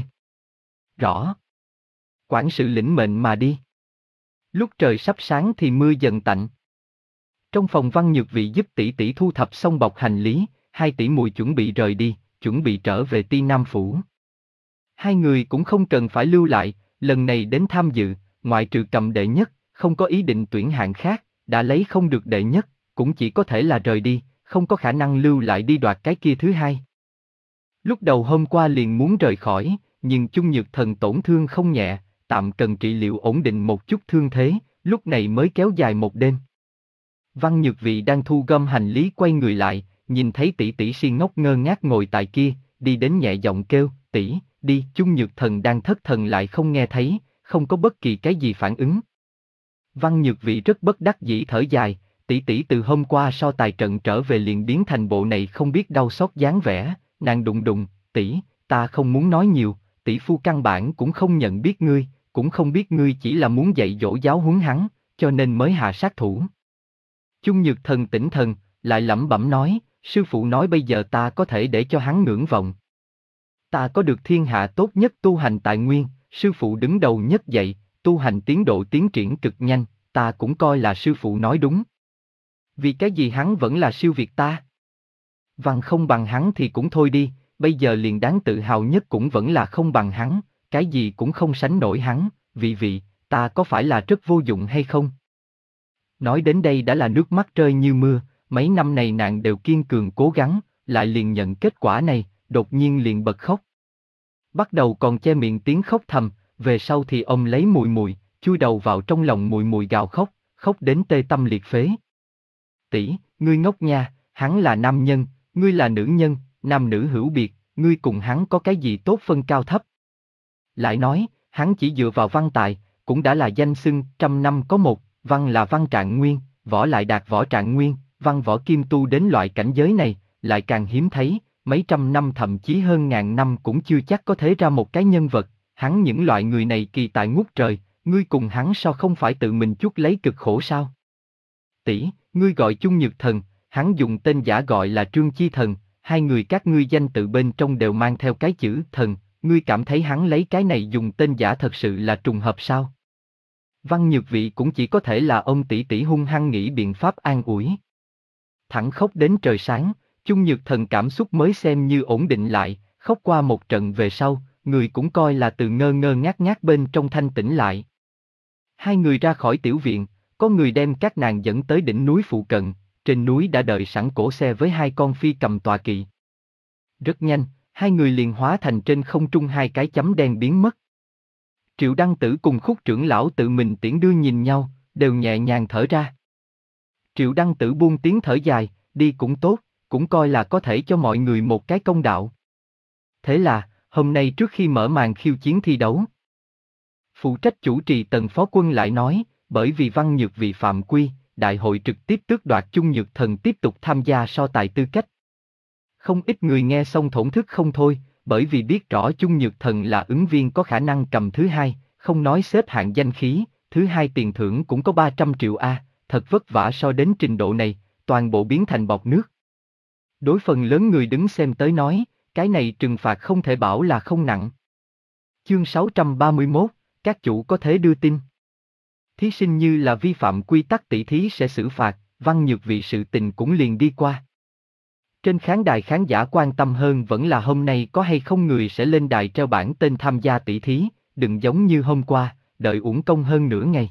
Rõ. Quản sự lĩnh mệnh mà đi. Lúc trời sắp sáng thì mưa dần tạnh. Trong phòng Văn Nhược Vị giúp tỷ tỷ thu thập xong bọc hành lý, hai tỷ muội chuẩn bị rời đi, chuẩn bị trở về Ti Nam Phủ. Hai người cũng không cần phải lưu lại, lần này đến tham dự, ngoại trừ cầm đệ nhất, không có ý định tuyển hạng khác, đã lấy không được đệ nhất, cũng chỉ có thể là rời đi, không có khả năng lưu lại đi đoạt cái kia thứ hai. Lúc đầu hôm qua liền muốn rời khỏi, nhưng Chung Nhược Thần tổn thương không nhẹ, tạm cần trị liệu ổn định một chút thương thế, lúc này mới kéo dài một đêm. Văn Nhược Vị đang thu gom hành lý quay người lại, nhìn thấy tỷ tỷ si ngốc ngơ ngác ngồi tại kia, đi đến nhẹ giọng kêu, tỷ, đi. Chung Nhược Thần đang thất thần lại không nghe thấy, không có bất kỳ cái gì phản ứng. Văn Nhược Vị rất bất đắc dĩ thở dài, tỷ tỷ từ hôm qua so tài trận trở về liền biến thành bộ này không biết đau xót dáng vẻ, nàng đụng đụng, tỷ, ta không muốn nói nhiều, tỷ phu căn bản cũng không nhận biết ngươi, cũng không biết ngươi chỉ là muốn dạy dỗ giáo huấn hắn, cho nên mới hạ sát thủ. Chung Nhược Thần tỉnh thần, lại lẩm bẩm nói, sư phụ nói bây giờ ta có thể để cho hắn ngưỡng vọng. Ta có được thiên hạ tốt nhất tu hành tài nguyên, sư phụ đứng đầu nhất dạy, tu hành tiến độ tiến triển cực nhanh, ta cũng coi là sư phụ nói đúng. Vì cái gì hắn vẫn là siêu việt ta? Văn không bằng hắn thì cũng thôi đi, bây giờ liền đáng tự hào nhất cũng vẫn là không bằng hắn, cái gì cũng không sánh nổi hắn, vì vị, ta có phải là rất vô dụng hay không? Nói đến đây đã là nước mắt rơi như mưa, mấy năm này nàng đều kiên cường cố gắng, lại liền nhận kết quả này, đột nhiên liền bật khóc. Bắt đầu còn che miệng tiếng khóc thầm, về sau thì ôm lấy mùi mùi, chui đầu vào trong lòng mùi mùi gào khóc, khóc đến tê tâm liệt phế. Tỷ, ngươi ngốc nha, hắn là nam nhân, ngươi là nữ nhân, nam nữ hữu biệt, ngươi cùng hắn có cái gì tốt phân cao thấp? Lại nói, hắn chỉ dựa vào văn tài, cũng đã là danh xưng trăm năm có một, văn là văn trạng nguyên, võ lại đạt võ trạng nguyên, văn võ kim tu đến loại cảnh giới này, lại càng hiếm thấy, mấy trăm năm thậm chí hơn ngàn năm cũng chưa chắc có thể ra một cái nhân vật, hắn những loại người này kỳ tài ngút trời, ngươi cùng hắn sao không phải tự mình chuốc lấy cực khổ sao? Tỷ, ngươi gọi Chung Nhược Thần, hắn dùng tên giả gọi là Trương Chi Thần, hai người các ngươi danh tự bên trong đều mang theo cái chữ thần, ngươi cảm thấy hắn lấy cái này dùng tên giả thật sự là trùng hợp sao? Văn Nhược Vị cũng chỉ có thể là ông tỷ tỷ hung hăng nghĩ biện pháp an ủi. Thẳng khóc đến trời sáng, Chung Nhược Thần cảm xúc mới xem như ổn định lại, khóc qua một trận về sau, người cũng coi là từ ngơ ngơ ngác ngác bên trong thanh tĩnh lại. Hai người ra khỏi tiểu viện, có người đem các nàng dẫn tới đỉnh núi phụ cận, trên núi đã đợi sẵn cỗ xe với hai con phi cầm tọa kỵ. Rất nhanh, hai người liền hóa thành trên không trung hai cái chấm đen biến mất. Triệu Đăng Tử cùng Khúc trưởng lão tự mình tiễn đưa nhìn nhau, đều nhẹ nhàng thở ra. Triệu Đăng Tử buông tiếng thở dài, đi cũng tốt, cũng coi là có thể cho mọi người một cái công đạo. Thế là, hôm nay trước khi mở màn khiêu chiến thi đấu, phụ trách chủ trì Tần Phó Quân lại nói, bởi vì Văn Nhược Vị phạm quy, đại hội trực tiếp tước đoạt Chung Nhược Thần tiếp tục tham gia so tài tư cách. Không ít người nghe xong thổn thức không thôi, bởi vì biết rõ Chung Nhược Thần là ứng viên có khả năng cầm thứ hai, không nói xếp hạng danh khí, thứ hai tiền thưởng cũng có ba trăm triệu A, thật vất vả so đến trình độ này, toàn bộ biến thành bọt nước. Đối phần lớn người đứng xem tới nói, cái này trừng phạt không thể bảo là không nặng. Chương sáu trăm ba mươi mốt, các chủ có thể đưa tin. Thí sinh như là vi phạm quy tắc tỷ thí sẽ xử phạt, Văn Nhược Vị sự tình cũng liền đi qua. Trên khán đài khán giả quan tâm hơn vẫn là hôm nay có hay không người sẽ lên đài treo bảng tên tham gia tỷ thí, đừng giống như hôm qua, đợi uổng công hơn nửa ngày.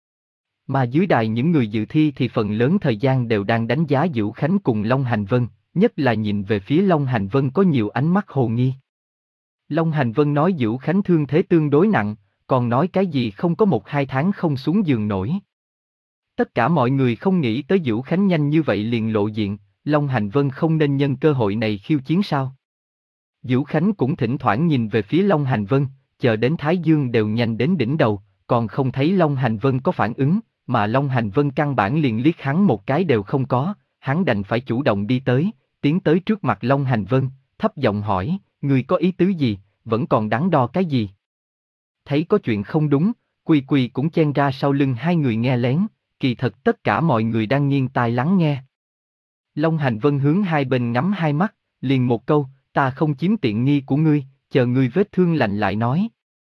Mà dưới đài những người dự thi thì phần lớn thời gian đều đang đánh giá Dữu Khánh cùng Long Hành Vân, nhất là nhìn về phía Long Hành Vân có nhiều ánh mắt hồ nghi. Long Hành Vân nói Dữu Khánh thương thế tương đối nặng, còn nói cái gì không có một hai tháng không xuống giường nổi. Tất cả mọi người không nghĩ tới Dữu Khánh nhanh như vậy liền lộ diện, Long Hành Vân không nên nhân cơ hội này khiêu chiến sao? Dữu Khánh cũng thỉnh thoảng nhìn về phía Long Hành Vân, chờ đến Thái Dương đều nhanh đến đỉnh đầu, còn không thấy Long Hành Vân có phản ứng, mà Long Hành Vân căn bản liền liếc hắn một cái đều không có, hắn đành phải chủ động đi tới, tiến tới trước mặt Long Hành Vân, thấp giọng hỏi, người có ý tứ gì, vẫn còn đắn đo cái gì? Thấy có chuyện không đúng, Quỳ Quỳ cũng chen ra sau lưng hai người nghe lén, kỳ thật tất cả mọi người đang nghiêng tai lắng nghe. Long Hành Vân hướng hai bên ngắm hai mắt, liền một câu, ta không chiếm tiện nghi của ngươi, chờ ngươi vết thương lành lại nói.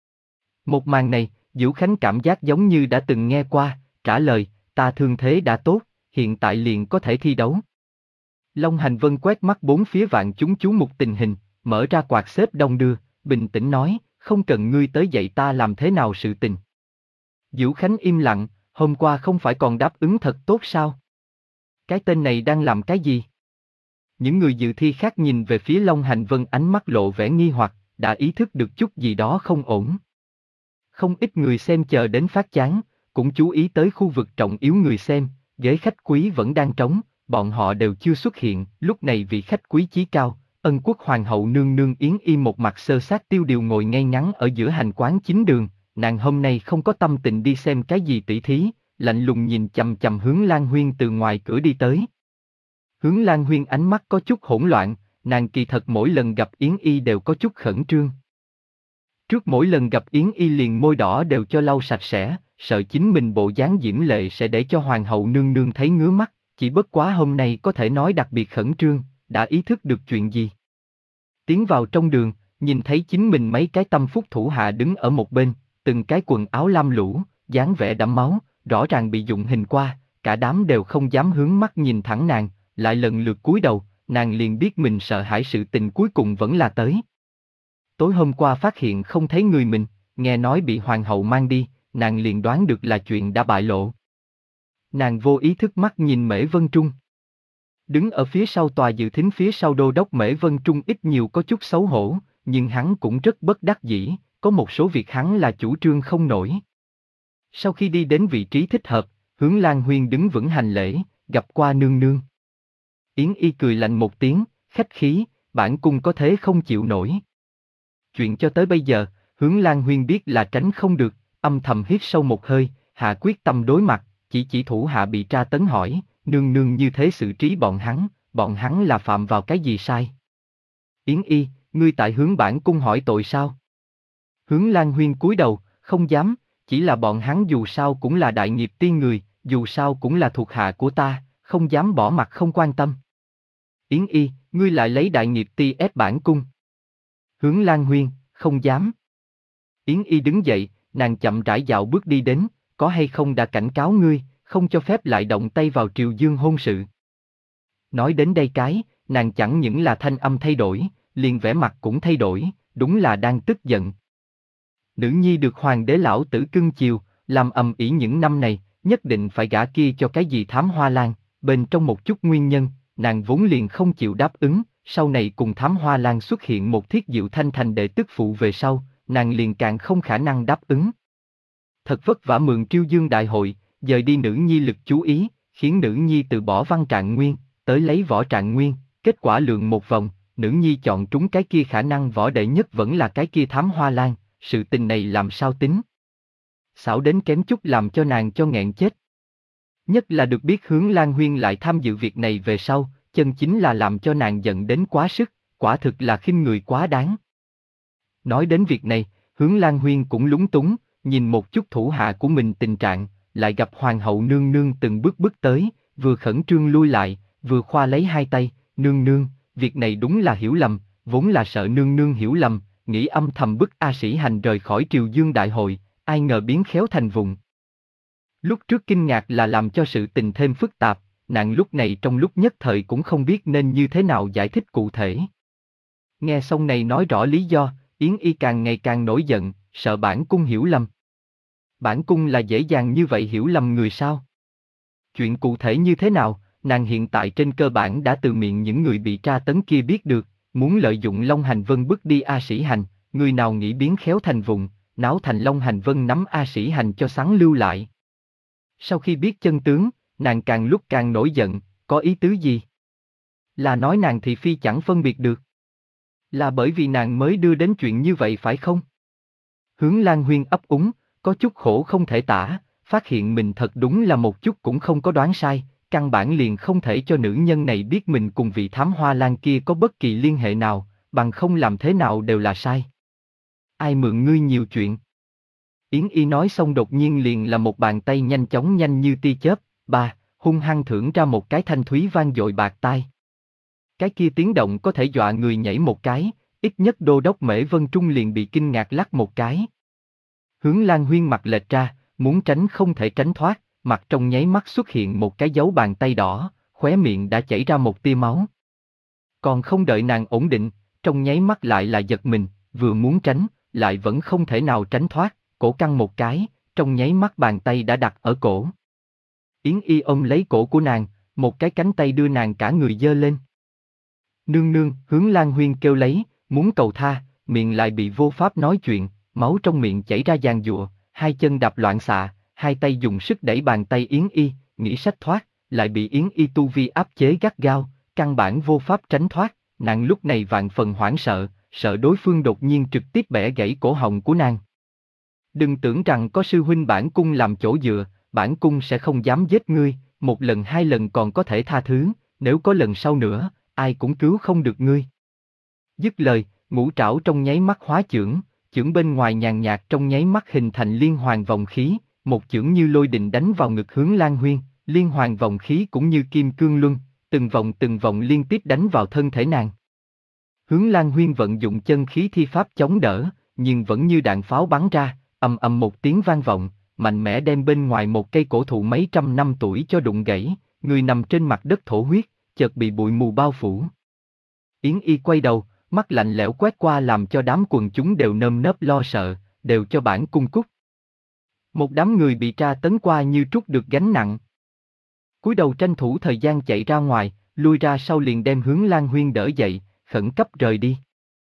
Một màn này, Diễu Khánh cảm giác giống như đã từng nghe qua, trả lời, ta thương thế đã tốt, hiện tại liền có thể thi đấu. Long Hành Vân quét mắt bốn phía vạn chúng chú mục tình hình, mở ra quạt xếp đông đưa, bình tĩnh nói, không cần ngươi tới dạy ta làm thế nào sự tình. Diễu Khánh im lặng, hôm qua không phải còn đáp ứng thật tốt sao? Cái tên này đang làm cái gì? Những người dự thi khác nhìn về phía Long Hành Vân ánh mắt lộ vẻ nghi hoặc, đã ý thức được chút gì đó không ổn. Không ít người xem chờ đến phát chán, cũng chú ý tới khu vực trọng yếu người xem, ghế khách quý vẫn đang trống, bọn họ đều chưa xuất hiện, lúc này vị khách quý chí cao, Ân Quốc Hoàng hậu nương nương Yến Y một mặt sơ sát tiêu điều ngồi ngay ngắn ở giữa hành quán chính đường, nàng hôm nay không có tâm tình đi xem cái gì tỷ thí, lạnh lùng nhìn chằm chằm Hướng Lan Huyên từ ngoài cửa đi tới. Hướng Lan Huyên ánh mắt có chút hỗn loạn, nàng kỳ thật mỗi lần gặp Yến Y đều có chút khẩn trương. Trước mỗi lần gặp Yến Y liền môi đỏ đều cho lau sạch sẽ, sợ chính mình bộ dáng diễm lệ sẽ để cho Hoàng hậu nương nương thấy ngứa mắt, chỉ bất quá hôm nay có thể nói đặc biệt khẩn trương, đã ý thức được chuyện gì. Tiến vào trong đường, nhìn thấy chính mình mấy cái tâm phúc thủ hạ đứng ở một bên, từng cái quần áo lam lũ, dáng vẻ đẫm máu, rõ ràng bị dụng hình qua, cả đám đều không dám hướng mắt nhìn thẳng nàng, lại lần lượt cúi đầu, nàng liền biết mình sợ hãi sự tình cuối cùng vẫn là tới. Tối hôm qua phát hiện không thấy người mình, nghe nói bị hoàng hậu mang đi, nàng liền đoán được là chuyện đã bại lộ. Nàng vô ý thức mắt nhìn Mễ Vân Trung. Đứng ở phía sau tòa dự thính phía sau đô đốc Mễ Vân Trung ít nhiều có chút xấu hổ, nhưng hắn cũng rất bất đắc dĩ, có một số việc hắn là chủ trương không nổi. Sau khi đi đến vị trí thích hợp, Hướng Lan Huyên đứng vững hành lễ, gặp qua nương nương. Yến Y cười lạnh một tiếng, khách khí, bản cung có thế không chịu nổi. Chuyện cho tới bây giờ, Hướng Lan Huyên biết là tránh không được, âm thầm hít sâu một hơi, hạ quyết tâm đối mặt, chỉ chỉ thủ hạ bị tra tấn hỏi, nương nương như thế xử trí bọn hắn, bọn hắn là phạm vào cái gì sai? Yến Y, ngươi tại hướng bản cung hỏi tội sao? Hướng Lan Huyên cúi đầu, không dám, chỉ là bọn hắn dù sao cũng là đại nghiệp tiên người, dù sao cũng là thuộc hạ của ta, không dám bỏ mặt không quan tâm. Yến Y, ngươi lại lấy đại nghiệp ti ép bản cung. Hướng Lan Huyên, không dám. Yến Y đứng dậy, nàng chậm rãi dạo bước đi đến, có hay không đã cảnh cáo ngươi, không cho phép lại động tay vào Triều Dương hôn sự. Nói đến đây cái, nàng chẳng những là thanh âm thay đổi, liền vẻ mặt cũng thay đổi, đúng là đang tức giận. Nữ nhi được hoàng đế lão tử cưng chiều, làm ầm ĩ những năm này, nhất định phải gả kia cho cái gì Thám Hoa Lan, bên trong một chút nguyên nhân, nàng vốn liền không chịu đáp ứng, sau này cùng Thám Hoa Lan xuất hiện một Thiết Diệu Thanh thành đệ tức phụ về sau, nàng liền càng không khả năng đáp ứng. Thật vất vả mượn Triêu Dương đại hội, dời đi nữ nhi lực chú ý, khiến nữ nhi từ bỏ Văn Trạng Nguyên, tới lấy Võ Trạng Nguyên, kết quả lượng một vòng, nữ nhi chọn trúng cái kia khả năng võ đệ nhất vẫn là cái kia Thám Hoa Lan, sự tình này làm sao tính? Xảo đến kém chút làm cho nàng cho nghẹn chết. Nhất là được biết Hướng Lan Huyên lại tham dự việc này về sau, chân chính là làm cho nàng giận đến quá sức, quả thực là khinh người quá đáng. Nói đến việc này, Hướng Lan Huyên cũng lúng túng, nhìn một chút thủ hạ của mình tình trạng, lại gặp hoàng hậu nương nương từng bước bước tới, vừa khẩn trương lui lại, vừa khoa lấy hai tay, nương nương, việc này đúng là hiểu lầm, vốn là sợ nương nương hiểu lầm, nghĩ âm thầm bức A Sĩ Hành rời khỏi Triều Dương đại hội, ai ngờ biến khéo thành vụng. Lúc trước kinh ngạc là làm cho sự tình thêm phức tạp, nàng lúc này trong lúc nhất thời cũng không biết nên như thế nào giải thích cụ thể. Nghe xong này nói rõ lý do, Yến Y càng ngày càng nổi giận, sợ bản cung hiểu lầm. Bản cung là dễ dàng như vậy hiểu lầm người sao? Chuyện cụ thể như thế nào, nàng hiện tại trên cơ bản đã từ miệng những người bị tra tấn kia biết được, muốn lợi dụng Long Hành Vân bức đi A Sĩ Hành, người nào nghĩ biến khéo thành vụng, náo thành Long Hành Vân nắm A Sĩ Hành cho sáng lưu lại. Sau khi biết chân tướng, nàng càng lúc càng nổi giận, có ý tứ gì? Là nói nàng thị phi chẳng phân biệt được. Là bởi vì nàng mới đưa đến chuyện như vậy phải không? Hướng Lan Huyên ấp úng, có chút khổ không thể tả, phát hiện mình thật đúng là một chút cũng không có đoán sai, căn bản liền không thể cho nữ nhân này biết mình cùng vị Thám Hoa Lan kia có bất kỳ liên hệ nào, bằng không làm thế nào đều là sai. Ai mượn ngươi nhiều chuyện? Yến Y nói xong đột nhiên liền là một bàn tay nhanh chóng nhanh như tia chớp, ba, hung hăng thưởng ra một cái thanh thúy vang dội bạc tai. Cái kia tiếng động có thể dọa người nhảy một cái, ít nhất đô đốc Mễ Vân Trung liền bị kinh ngạc lắc một cái. Hướng Lan Huyên mặt lệch ra, muốn tránh không thể tránh thoát, mặt trong nháy mắt xuất hiện một cái dấu bàn tay đỏ, khóe miệng đã chảy ra một tia máu. Còn không đợi nàng ổn định, trong nháy mắt lại là giật mình, vừa muốn tránh, lại vẫn không thể nào tránh thoát, cổ căng một cái, trong nháy mắt bàn tay đã đặt ở cổ. Yến Y ôm lấy cổ của nàng, một cái cánh tay đưa nàng cả người giơ lên. Nương nương, Hướng Lan Huyên kêu lấy, muốn cầu tha, miệng lại bị vô pháp nói chuyện, máu trong miệng chảy ra giàn giụa, hai chân đạp loạn xạ, hai tay dùng sức đẩy bàn tay Yến Y, nghĩ sách thoát, lại bị Yến Y tu vi áp chế gắt gao, căn bản vô pháp tránh thoát, nàng lúc này vạn phần hoảng sợ, sợ đối phương đột nhiên trực tiếp bẻ gãy cổ họng của nàng. Đừng tưởng rằng có sư huynh bản cung làm chỗ dựa, bản cung sẽ không dám giết ngươi, một lần hai lần còn có thể tha thứ, nếu có lần sau nữa, ai cũng cứu không được ngươi. Dứt lời, ngũ trảo trong nháy mắt hóa chưởng, chưởng bên ngoài nhàn nhạt trong nháy mắt hình thành liên hoàn vòng khí, một chưởng như lôi đình đánh vào ngực Hướng Lan Huyên, liên hoàn vòng khí cũng như kim cương luân, từng vòng từng vòng liên tiếp đánh vào thân thể nàng. Hướng Lan Huyên vận dụng chân khí thi pháp chống đỡ, nhưng vẫn như đạn pháo bắn ra, ầm ầm một tiếng vang vọng, mạnh mẽ đem bên ngoài một cây cổ thụ mấy trăm năm tuổi cho đụng gãy, người nằm trên mặt đất thổ huyết, chợt bị bụi mù bao phủ. Yến Y quay đầu, mắt lạnh lẽo quét qua làm cho đám quần chúng đều nơm nớp lo sợ, đều cho bản cung cút. Một đám người bị tra tấn qua như trút được gánh nặng. Cúi đầu tranh thủ thời gian chạy ra ngoài, lui ra sau liền đem Hướng Lan Huyên đỡ dậy, khẩn cấp rời đi.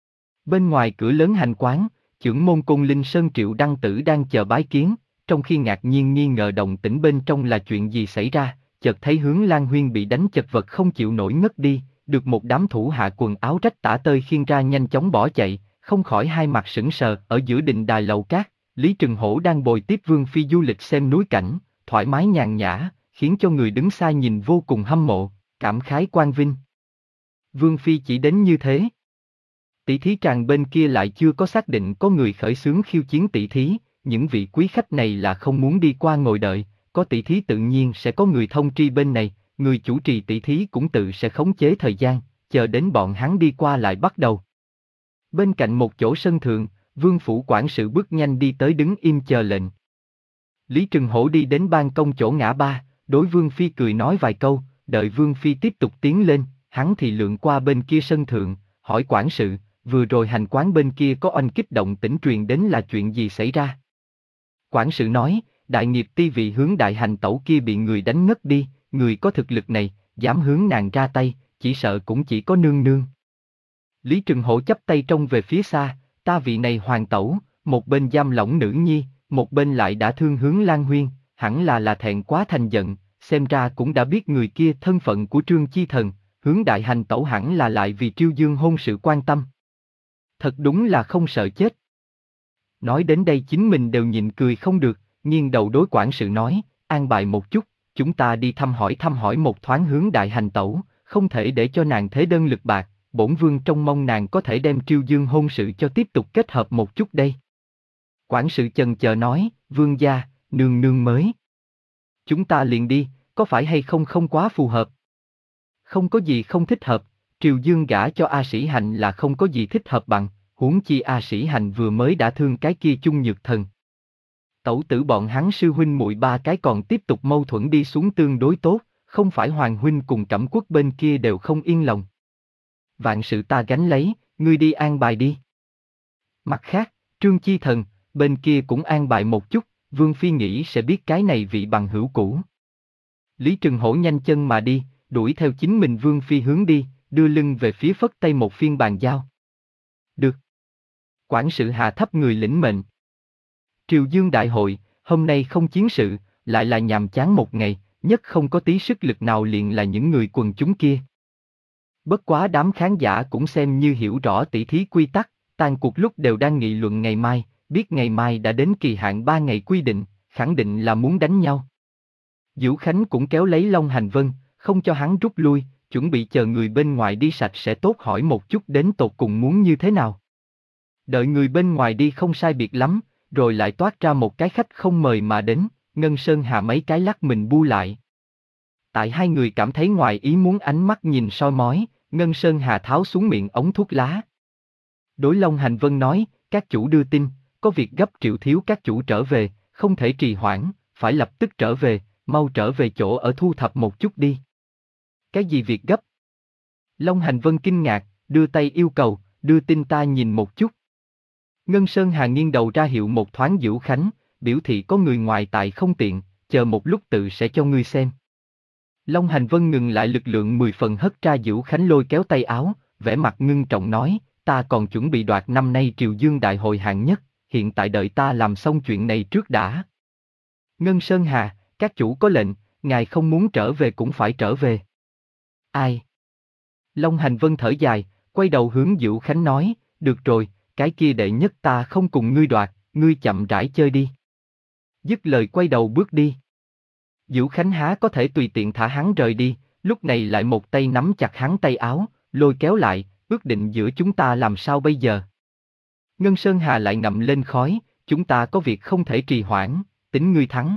Bên ngoài cửa lớn hành quán, chưởng môn Côn Linh Sơn Triệu Đăng Tử đang chờ bái kiến, trong khi ngạc nhiên nghi ngờ động tĩnh bên trong là chuyện gì xảy ra, chợt thấy Hướng Lan Huyên bị đánh chật vật không chịu nổi ngất đi, được một đám thủ hạ quần áo rách tả tơi khiêng ra nhanh chóng bỏ chạy, không khỏi hai mặt sững sờ. Ở giữa đình đài lầu cát, Lý Trừng Hổ đang bồi tiếp Vương Phi du lịch xem núi cảnh, thoải mái nhàn nhã, khiến cho người đứng xa nhìn vô cùng hâm mộ, cảm khái quang vinh. Vương Phi chỉ đến như thế. Tỷ thí tràng bên kia lại chưa có xác định có người khởi xướng khiêu chiến tỷ thí, những vị quý khách này là không muốn đi qua ngồi đợi, có tỷ thí tự nhiên sẽ có người thông tri bên này, người chủ trì tỷ thí cũng tự sẽ khống chế thời gian, chờ đến bọn hắn đi qua lại bắt đầu. Bên cạnh một chỗ sân thượng, Vương phủ quản sự bước nhanh đi tới đứng im chờ lệnh. Lý Trừng Hổ đi đến ban công chỗ ngã ba, đối Vương Phi cười nói vài câu, đợi Vương Phi tiếp tục tiến lên, hắn thì lượn qua bên kia sân thượng, hỏi quản sự, vừa rồi hành quán bên kia có oanh kích động tĩnh truyền đến là chuyện gì xảy ra? Quản sự nói, đại nghiệp ti vị Hướng đại hành tẩu kia bị người đánh ngất đi, người có thực lực này, dám hướng nàng ra tay, chỉ sợ cũng chỉ có nương nương. Lý Trừng Hổ chắp tay trông về phía xa, ta vị này hoàng tẩu, một bên giam lỏng nữ nhi, một bên lại đã thương Hướng Lan Huyên, hẳn là là thẹn quá thành giận, xem ra cũng đã biết người kia thân phận của Trương Chi Thần, Hướng đại hành tẩu hẳn là lại vì Triêu Dương hôn sự quan tâm. Thật đúng là không sợ chết. Nói đến đây chính mình đều nhịn cười không được, nghiêng đầu đối quản sự nói, an bài một chút, chúng ta đi thăm hỏi thăm hỏi một thoáng Hướng đại hành tẩu, không thể để cho nàng thế đơn lực bạc, bổn vương trông mong nàng có thể đem Triêu Dương hôn sự cho tiếp tục kết hợp một chút đây. Quản sự chần chờ nói, vương gia, nương nương mới. Chúng ta liền đi, có phải hay không không quá phù hợp? Không có gì không thích hợp, Triều Dương gả cho A Sĩ Hành là không có gì thích hợp bằng, huống chi A Sĩ Hành vừa mới đã thương cái kia Chung Nhược Thần. Tẩu tử bọn hắn sư huynh muội ba cái còn tiếp tục mâu thuẫn đi xuống tương đối tốt, không phải Hoàng huynh cùng Cẩm Quốc bên kia đều không yên lòng. Vạn sự ta gánh lấy, ngươi đi an bài đi. Mặt khác, Trương Chi Thần, bên kia cũng an bài một chút, Vương Phi nghĩ sẽ biết cái này vị bằng hữu cũ. Lý Trừng Hổ nhanh chân mà đi, đuổi theo chính mình Vương Phi hướng đi, đưa lưng về phía phất tay một phiên bàn giao. Được. Quản sự hạ thấp người lĩnh mệnh. Triều Dương đại hội, hôm nay không chiến sự, lại là nhàm chán một ngày, nhất không có tí sức lực nào liền là những người quần chúng kia. Bất quá đám khán giả cũng xem như hiểu rõ tỷ thí quy tắc, tan cuộc lúc đều đang nghị luận ngày mai, biết ngày mai đã đến kỳ hạn ba ngày quy định, khẳng định là muốn đánh nhau. Dữu Khánh cũng kéo lấy Long Hành Vân, không cho hắn rút lui, chuẩn bị chờ người bên ngoài đi sạch sẽ tốt hỏi một chút đến tột cùng muốn như thế nào. Đợi người bên ngoài đi không sai biệt lắm, rồi lại toát ra một cái khách không mời mà đến, Ngân Sơn Hà mấy cái lắc mình bu lại. Tại hai người cảm thấy ngoài ý muốn ánh mắt nhìn soi mói, Ngân Sơn Hà tháo xuống miệng ống thuốc lá. Đối Long Hành Vân nói, các chủ đưa tin, có việc gấp Triệu thiếu các chủ trở về, không thể trì hoãn, phải lập tức trở về, mau trở về chỗ ở thu thập một chút đi. Cái gì việc gấp? Long Hành Vân kinh ngạc, đưa tay yêu cầu, đưa tin ta nhìn một chút. Ngân Sơn Hà nghiêng đầu ra hiệu một thoáng Dữu Khánh, biểu thị có người ngoài tại không tiện, chờ một lúc tự sẽ cho ngươi xem. Long Hành Vân ngừng lại lực lượng mười phần hất ra Dữu Khánh lôi kéo tay áo, vẻ mặt ngưng trọng nói, ta còn chuẩn bị đoạt năm nay Triều Dương đại hội hạng nhất, hiện tại đợi ta làm xong chuyện này trước đã. Ngân Sơn Hà, các chủ có lệnh, ngài không muốn trở về cũng phải trở về. Ai? Long Hành Vân thở dài, quay đầu hướng Dữu Khánh nói, được rồi, cái kia đệ nhất ta không cùng ngươi đoạt, ngươi chậm rãi chơi đi. Dứt lời quay đầu bước đi. Dữu Khánh há có thể tùy tiện thả hắn rời đi, lúc này lại một tay nắm chặt hắn tay áo, lôi kéo lại, ước định giữa chúng ta làm sao bây giờ. Ngân Sơn Hà lại ngậm lên khói, chúng ta có việc không thể trì hoãn, tính ngươi thắng.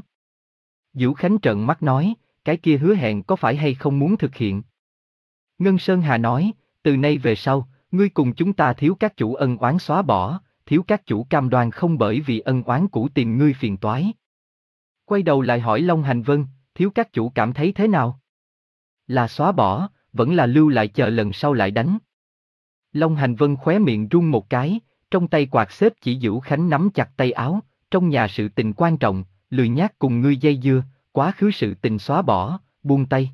Dữu Khánh trợn mắt nói, cái kia hứa hẹn có phải hay không muốn thực hiện? Ngân Sơn Hà nói, từ nay về sau, ngươi cùng chúng ta thiếu các chủ ân oán xóa bỏ, thiếu các chủ cam đoan không bởi vì ân oán cũ tìm ngươi phiền toái. Quay đầu lại hỏi Long Hành Vân, thiếu các chủ cảm thấy thế nào? Là xóa bỏ, vẫn là lưu lại chờ lần sau lại đánh. Long Hành Vân khóe miệng run một cái, trong tay quạt xếp chỉ Dữu Khánh nắm chặt tay áo, trong nhà sự tình quan trọng, lười nhác cùng ngươi dây dưa, quá khứ sự tình xóa bỏ, buông tay.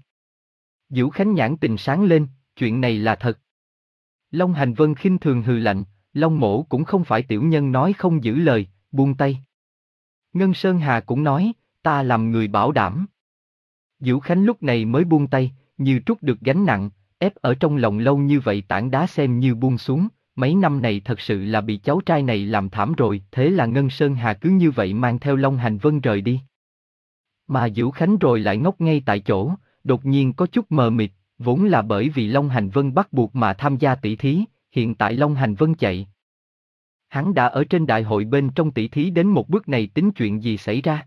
Dữu Khánh nhãn tình sáng lên, chuyện này là thật. Long Hành Vân khinh thường hừ lạnh, Long mổ cũng không phải tiểu nhân nói không giữ lời, buông tay. Ngân Sơn Hà cũng nói, ta làm người bảo đảm. Dữu Khánh lúc này mới buông tay, như trút được gánh nặng, ép ở trong lòng lâu như vậy tảng đá xem như buông xuống, mấy năm này thật sự là bị cháu trai này làm thảm rồi, thế là Ngân Sơn Hà cứ như vậy mang theo Long Hành Vân rời đi. Mà Dữu Khánh rồi lại ngốc ngay tại chỗ, đột nhiên có chút mờ mịt, vốn là bởi vì Long Hành Vân bắt buộc mà tham gia tỷ thí, hiện tại Long Hành Vân chạy. Hắn đã ở trên đại hội bên trong tỷ thí đến một bước này tính chuyện gì xảy ra?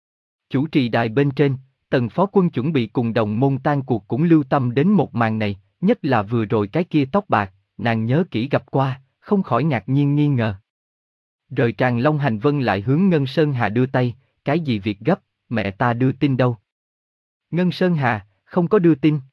Chủ trì đài bên trên, Tần Phó Quân chuẩn bị cùng đồng môn tan cuộc cũng lưu tâm đến một màn này, nhất là vừa rồi cái kia tóc bạc, nàng nhớ kỹ gặp qua, không khỏi ngạc nhiên nghi ngờ. Rời tràng Long Hành Vân lại hướng Ngân Sơn Hà đưa tay, cái gì việc gấp, mẹ ta đưa tin đâu? Ngân Sơn Hà, không có đưa tin.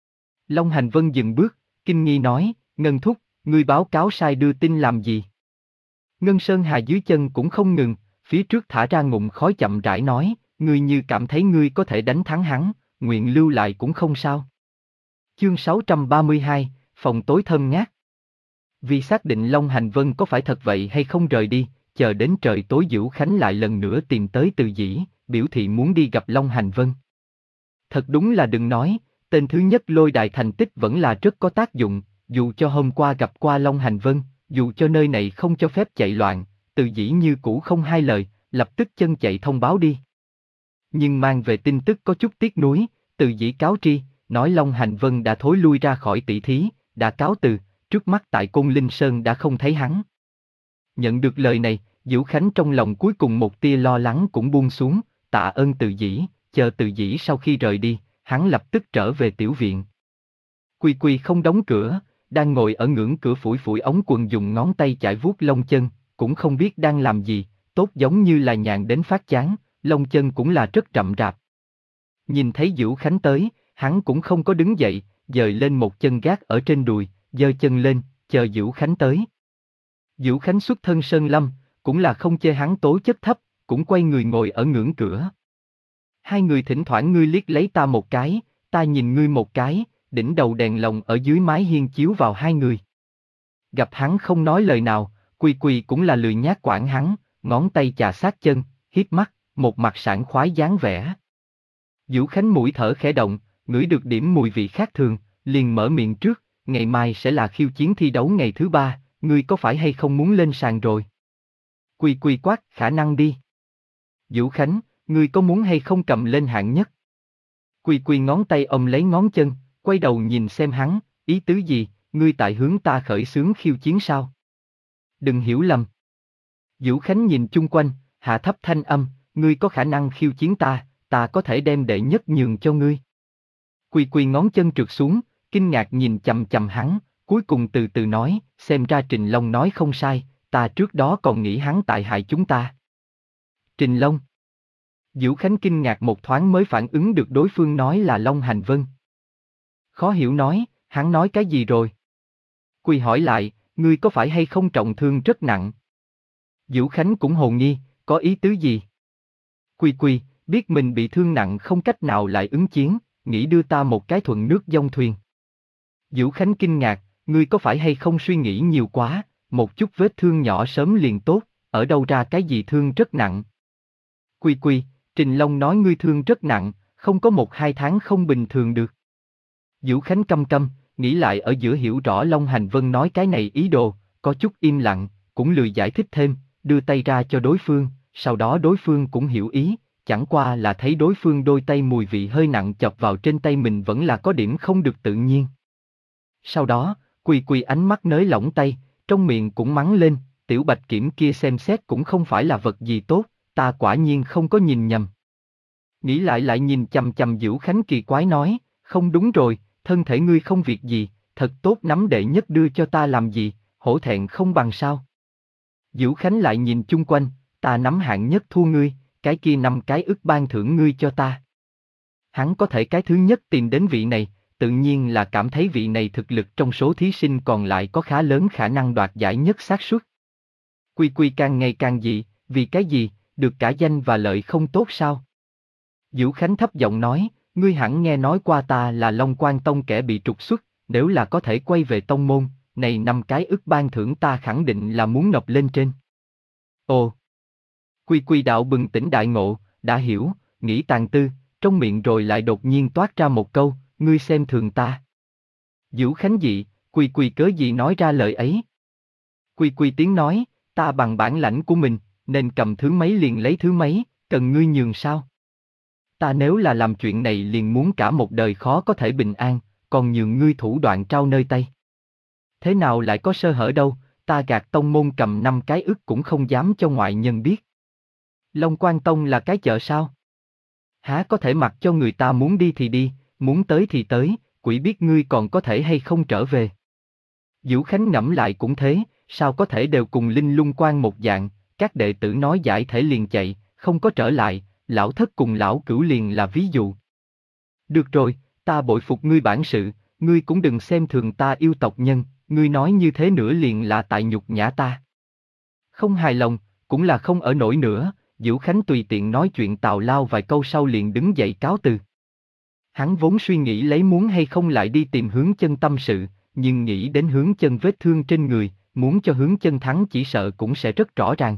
Long Hành Vân dừng bước, kinh nghi nói, Ngân thúc, ngươi báo cáo sai đưa tin làm gì? Ngân Sơn Hà dưới chân cũng không ngừng, phía trước thả ra ngụm khói chậm rãi nói, ngươi như cảm thấy ngươi có thể đánh thắng hắn, nguyện lưu lại cũng không sao. Chương sáu trăm ba mươi hai, phòng tối thơm ngát. Vì xác định Long Hành Vân có phải thật vậy hay không rời đi, chờ đến trời tối Dữu Khánh lại lần nữa tìm tới Từ Dĩ, biểu thị muốn đi gặp Long Hành Vân. Thật đúng là đừng nói, tên thứ nhất lôi đài thành tích vẫn là rất có tác dụng, dù cho hôm qua gặp qua Long Hành Vân, dù cho nơi này không cho phép chạy loạn, Từ Dĩ như cũ không hai lời, lập tức chân chạy thông báo đi. Nhưng mang về tin tức có chút tiếc nuối, Từ Dĩ cáo tri, nói Long Hành Vân đã thối lui ra khỏi tỷ thí, đã cáo từ, trước mắt tại Côn Linh Sơn đã không thấy hắn. Nhận được lời này, Dữu Khánh trong lòng cuối cùng một tia lo lắng cũng buông xuống, tạ ơn Từ Dĩ, chờ Từ Dĩ sau khi rời đi, hắn lập tức trở về tiểu viện. Quy Quy không đóng cửa, đang ngồi ở ngưỡng cửa phủi phủi ống quần dùng ngón tay chải vuốt lông chân, cũng không biết đang làm gì, tốt giống như là nhàn đến phát chán, lông chân cũng là rất chậm rạp. Nhìn thấy Dữu Khánh tới, hắn cũng không có đứng dậy, dời lên một chân gác ở trên đùi, giơ chân lên, chờ Dữu Khánh tới. Dữu Khánh xuất thân sơn lâm, cũng là không chê hắn tố chất thấp, cũng quay người ngồi ở ngưỡng cửa. Hai người thỉnh thoảng ngươi liếc lấy ta một cái, ta nhìn ngươi một cái, đỉnh đầu đèn lồng ở dưới mái hiên chiếu vào hai người. Gặp hắn không nói lời nào, Quy Quy cũng là lười nhác quản hắn, ngón tay chà sát chân, hiếp mắt, một mặt sảng khoái dáng vẻ. Dữu Khánh mũi thở khẽ động, ngửi được điểm mùi vị khác thường, liền mở miệng trước, ngày mai sẽ là khiêu chiến thi đấu ngày thứ ba, ngươi có phải hay không muốn lên sàn rồi? Quy Quy quát, khả năng đi. Dữu Khánh, ngươi có muốn hay không cầm lên hạng nhất? Quy Quy ngón tay ôm lấy ngón chân, quay đầu nhìn xem hắn, ý tứ gì, ngươi tại hướng ta khởi xướng khiêu chiến sao? Đừng hiểu lầm. Dữu Khánh nhìn chung quanh, hạ thấp thanh âm, ngươi có khả năng khiêu chiến ta, ta có thể đem đệ nhất nhường cho ngươi. Quy Quy ngón chân trượt xuống, kinh ngạc nhìn chằm chằm hắn, cuối cùng từ từ nói, xem ra Trình Long nói không sai, ta trước đó còn nghĩ hắn tại hại chúng ta. Trình Long. Diệu Khánh kinh ngạc một thoáng mới phản ứng được đối phương nói là Long Hành Vân. Khó hiểu nói, hắn nói cái gì rồi? Quỳ hỏi lại, ngươi có phải hay không trọng thương rất nặng? Diệu Khánh cũng hồ nghi, có ý tứ gì? Quỳ quỳ, biết mình bị thương nặng không cách nào lại ứng chiến, nghĩ đưa ta một cái thuận nước dông thuyền. Diệu Khánh kinh ngạc, ngươi có phải hay không suy nghĩ nhiều quá, một chút vết thương nhỏ sớm liền tốt, ở đâu ra cái gì thương rất nặng? Quỳ quỳ, Trình Long nói ngươi thương rất nặng, không có một hai tháng không bình thường được. Diệu Khánh căm căm, nghĩ lại ở giữa hiểu rõ Long Hành Vân nói cái này ý đồ, có chút im lặng, cũng lười giải thích thêm, đưa tay ra cho đối phương, sau đó đối phương cũng hiểu ý, chẳng qua là thấy đối phương đôi tay mùi vị hơi nặng chọc vào trên tay mình vẫn là có điểm không được tự nhiên. Sau đó, Quỳ Quỳ ánh mắt nới lỏng tay, trong miệng cũng mắng lên, tiểu bạch kiểm kia xem xét cũng không phải là vật gì tốt, ta quả nhiên không có nhìn nhầm. Nghĩ lại lại nhìn chằm chằm Diệu Khánh kỳ quái nói, không đúng rồi, thân thể ngươi không việc gì, thật tốt nắm đệ nhất đưa cho ta làm gì, hổ thẹn không bằng sao. Diệu Khánh lại nhìn chung quanh, ta nắm hạng nhất thua ngươi, cái kia năm cái ức ban thưởng ngươi cho ta. Hắn có thể cái thứ nhất tìm đến vị này, tự nhiên là cảm thấy vị này thực lực trong số thí sinh còn lại có khá lớn khả năng đoạt giải nhất xác suất. Quy Quy càng ngày càng dị, vì cái gì, được cả danh và lợi không tốt sao? Diệu Khánh thấp giọng nói, ngươi hẳn nghe nói qua ta là Long Quan Tông kẻ bị trục xuất, nếu là có thể quay về tông môn, này năm cái ức ban thưởng ta khẳng định là muốn nộp lên trên. Ồ! Quy Quy đạo bừng tỉnh đại ngộ, đã hiểu, nghĩ tàn tư, trong miệng rồi lại đột nhiên toát ra một câu, ngươi xem thường ta. Diệu Khánh dị, Quy Quy cớ gì nói ra lời ấy? Quy Quy tiếng nói, ta bằng bản lãnh của mình, nên cầm thứ mấy liền lấy thứ mấy, cần ngươi nhường sao? Ta nếu là làm chuyện này liền muốn cả một đời khó có thể bình an, còn nhường ngươi thủ đoạn trao nơi tay. Thế nào lại có sơ hở đâu, ta gạt tông môn cầm năm cái ức cũng không dám cho ngoại nhân biết. Long Quan Tông là cái chợ sao? Há có thể mặc cho người ta muốn đi thì đi, muốn tới thì tới, quỷ biết ngươi còn có thể hay không trở về. Diệu Khánh ngẫm lại cũng thế, sao có thể đều cùng Linh Lung Quan một dạng, các đệ tử nói giải thể liền chạy, không có trở lại, lão thất cùng lão cửu liền là ví dụ. Được rồi, ta bội phục ngươi bản sự, ngươi cũng đừng xem thường ta yêu tộc nhân, ngươi nói như thế nữa liền là tại nhục nhã ta. Không hài lòng, cũng là không ở nổi nữa, Diệu Khánh tùy tiện nói chuyện tào lao vài câu sau liền đứng dậy cáo từ. Hắn vốn suy nghĩ lấy muốn hay không lại đi tìm Hướng Chân tâm sự, nhưng nghĩ đến Hướng Chân vết thương trên người, muốn cho Hướng Chân thắng chỉ sợ cũng sẽ rất rõ ràng.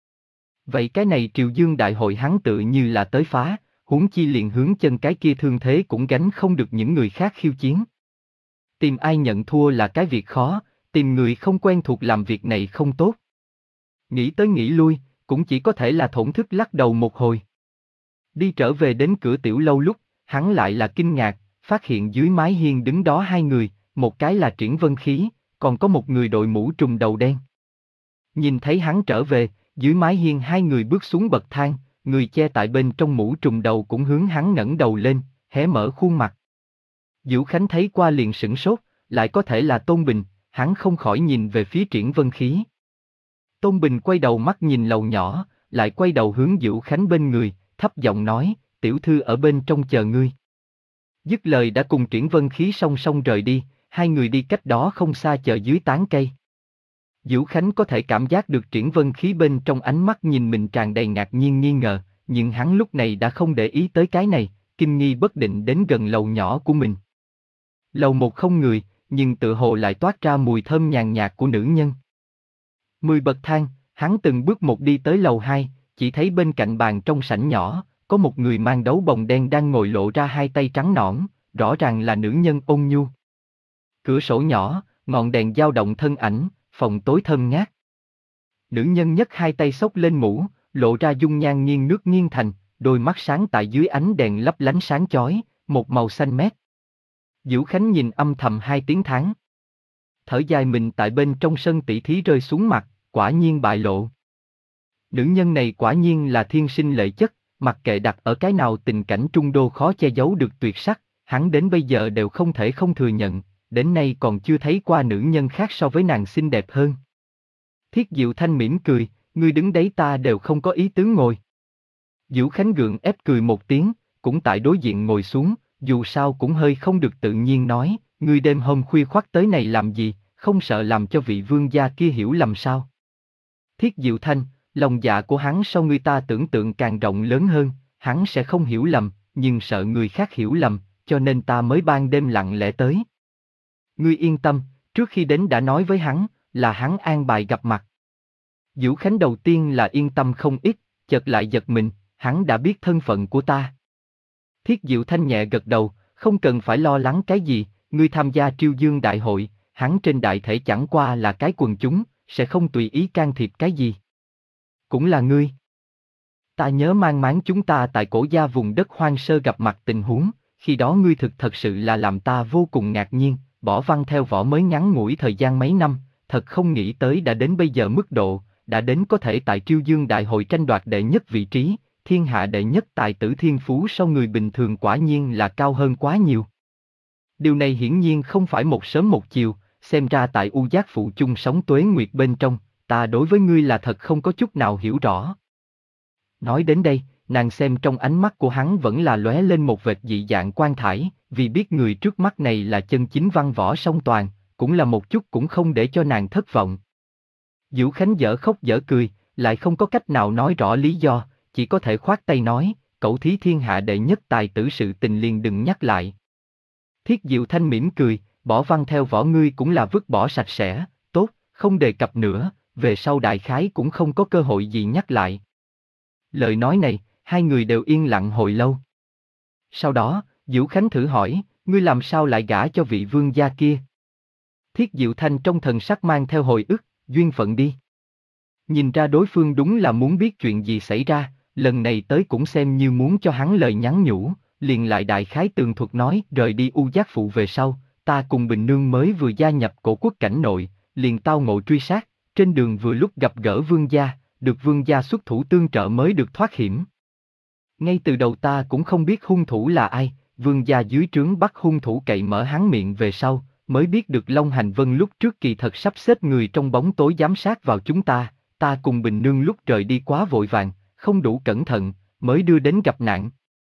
Vậy cái này Triều Dương đại hội hắn tự như là tới phá, huống chi liền Hướng Chân cái kia thương thế cũng gánh không được những người khác khiêu chiến. Tìm ai nhận thua là cái việc khó, tìm người không quen thuộc làm việc này không tốt. Nghĩ tới nghĩ lui, cũng chỉ có thể là thổn thức lắc đầu một hồi. Đi trở về đến cửa tiểu lâu lúc, hắn lại là kinh ngạc, phát hiện dưới mái hiên đứng đó hai người, một cái là Triển Vân Khí, còn có một người đội mũ trùm đầu đen. Nhìn thấy hắn trở về, dưới mái hiên hai người bước xuống bậc thang, người che tại bên trong mũ trùm đầu cũng hướng hắn ngẩng đầu lên, hé mở khuôn mặt. Diệu Khánh thấy qua liền sửng sốt, lại có thể là Tôn Bình, hắn không khỏi nhìn về phía Triển Vân Khí. Tôn Bình quay đầu mắt nhìn lầu nhỏ, lại quay đầu hướng Diệu Khánh bên người, thấp giọng nói, tiểu thư ở bên trong chờ ngươi. Dứt lời đã cùng Triển Vân Khí song song rời đi, hai người đi cách đó không xa chờ dưới tán cây. Diệu Khánh có thể cảm giác được Triển Vân Khí bên trong ánh mắt nhìn mình tràn đầy ngạc nhiên nghi ngờ, nhưng hắn lúc này đã không để ý tới cái này, kinh nghi bất định đến gần lầu nhỏ của mình. Lầu một không người, nhưng tự hồ lại toát ra mùi thơm nhàn nhạt của nữ nhân. Mười bậc thang, hắn từng bước một đi tới lầu hai, chỉ thấy bên cạnh bàn trong sảnh nhỏ, có một người mang đấu bồng đen đang ngồi lộ ra hai tay trắng nõn, rõ ràng là nữ nhân ôn nhu. Cửa sổ nhỏ, ngọn đèn dao động thân ảnh, phòng tối thơm ngát. Nữ nhân nhấc hai tay xốc lên mũ, lộ ra dung nhan nghiêng nước nghiêng thành, đôi mắt sáng tại dưới ánh đèn lấp lánh sáng chói, một màu xanh mét. Diệu Khánh nhìn âm thầm hai tiếng tháng. Thở dài mình tại bên trong sân tỷ thí rơi xuống mặt, quả nhiên bại lộ. Nữ nhân này quả nhiên là thiên sinh lệ chất, mặc kệ đặt ở cái nào tình cảnh trung đô khó che giấu được tuyệt sắc, hắn đến bây giờ đều không thể không thừa nhận, đến nay còn chưa thấy qua nữ nhân khác so với nàng xinh đẹp hơn. Thiết Diệu Thanh mỉm cười, ngươi đứng đấy ta đều không có ý tứ ngồi. Vũ Khánh gượng ép cười một tiếng, cũng tại đối diện ngồi xuống, dù sao cũng hơi không được tự nhiên nói, ngươi đêm hôm khuya khoắt tới này làm gì, không sợ làm cho vị vương gia kia hiểu lầm sao? Thiết Diệu Thanh, lòng dạ của hắn so người ta tưởng tượng càng rộng lớn hơn, hắn sẽ không hiểu lầm, nhưng sợ người khác hiểu lầm, cho nên ta mới ban đêm lặng lẽ tới. Ngươi yên tâm, trước khi đến đã nói với hắn, là hắn an bài gặp mặt. Vũ Khánh đầu tiên là yên tâm không ít, chợt lại giật mình, hắn đã biết thân phận của ta. Thiết Diệu Thanh nhẹ gật đầu, không cần phải lo lắng cái gì, ngươi tham gia Triêu Dương Đại hội, hắn trên đại thể chẳng qua là cái quần chúng, sẽ không tùy ý can thiệp cái gì. Cũng là ngươi. Ta nhớ mang máng chúng ta tại cổ gia vùng đất hoang sơ gặp mặt tình huống, khi đó ngươi thực thật sự là làm ta vô cùng ngạc nhiên, bỏ văn theo võ mới ngắn ngủi thời gian mấy năm, thật không nghĩ tới đã đến bây giờ mức độ, đã đến có thể tại Triêu Dương Đại hội tranh đoạt đệ nhất vị trí, thiên hạ đệ nhất tài tử thiên phú sau người bình thường quả nhiên là cao hơn quá nhiều. Điều này hiển nhiên không phải một sớm một chiều, xem ra tại U Giác Phụ chung sống tuế nguyệt bên trong, ta đối với ngươi là thật không có chút nào hiểu rõ. Nói đến đây, nàng xem trong ánh mắt của hắn vẫn là lóe lên một vệt dị dạng quan thải, vì biết người trước mắt này là chân chính văn võ song toàn, cũng là một chút cũng không để cho nàng thất vọng. Vũ Khánh dở khóc dở cười, lại không có cách nào nói rõ lý do, chỉ có thể khoát tay nói, cậu thí thiên hạ đệ nhất tài tử sự tình liền đừng nhắc lại. Thiết Diệu Thanh mỉm cười, bỏ văn theo võ ngươi cũng là vứt bỏ sạch sẽ, tốt, không đề cập nữa, về sau đại khái cũng không có cơ hội gì nhắc lại. Lời nói này, hai người đều yên lặng hồi lâu. Sau đó, Vũ Khánh thử hỏi, ngươi làm sao lại gả cho vị vương gia kia? Thiết Diệu Thanh trong thần sắc mang theo hồi ức, duyên phận đi. Nhìn ra đối phương đúng là muốn biết chuyện gì xảy ra, lần này tới cũng xem như muốn cho hắn lời nhắn nhủ, liền lại đại khái tường thuật nói rời đi U Giác Phụ về sau, ta cùng Bình Nương mới vừa gia nhập cổ quốc cảnh nội, liền tao ngộ truy sát, trên đường vừa lúc gặp gỡ vương gia, được vương gia xuất thủ tương trợ mới được thoát hiểm. Ngay từ đầu ta cũng không biết hung thủ là ai, vương gia dưới trướng bắt hung thủ cậy mở hắn miệng về sau, mới biết được Long Hành Vân lúc trước kỳ thật sắp xếp người trong bóng tối giám sát vào chúng ta, ta cùng Bình Nương lúc rời đi quá vội vàng, không đủ cẩn thận, mới đưa đến gặp nạn.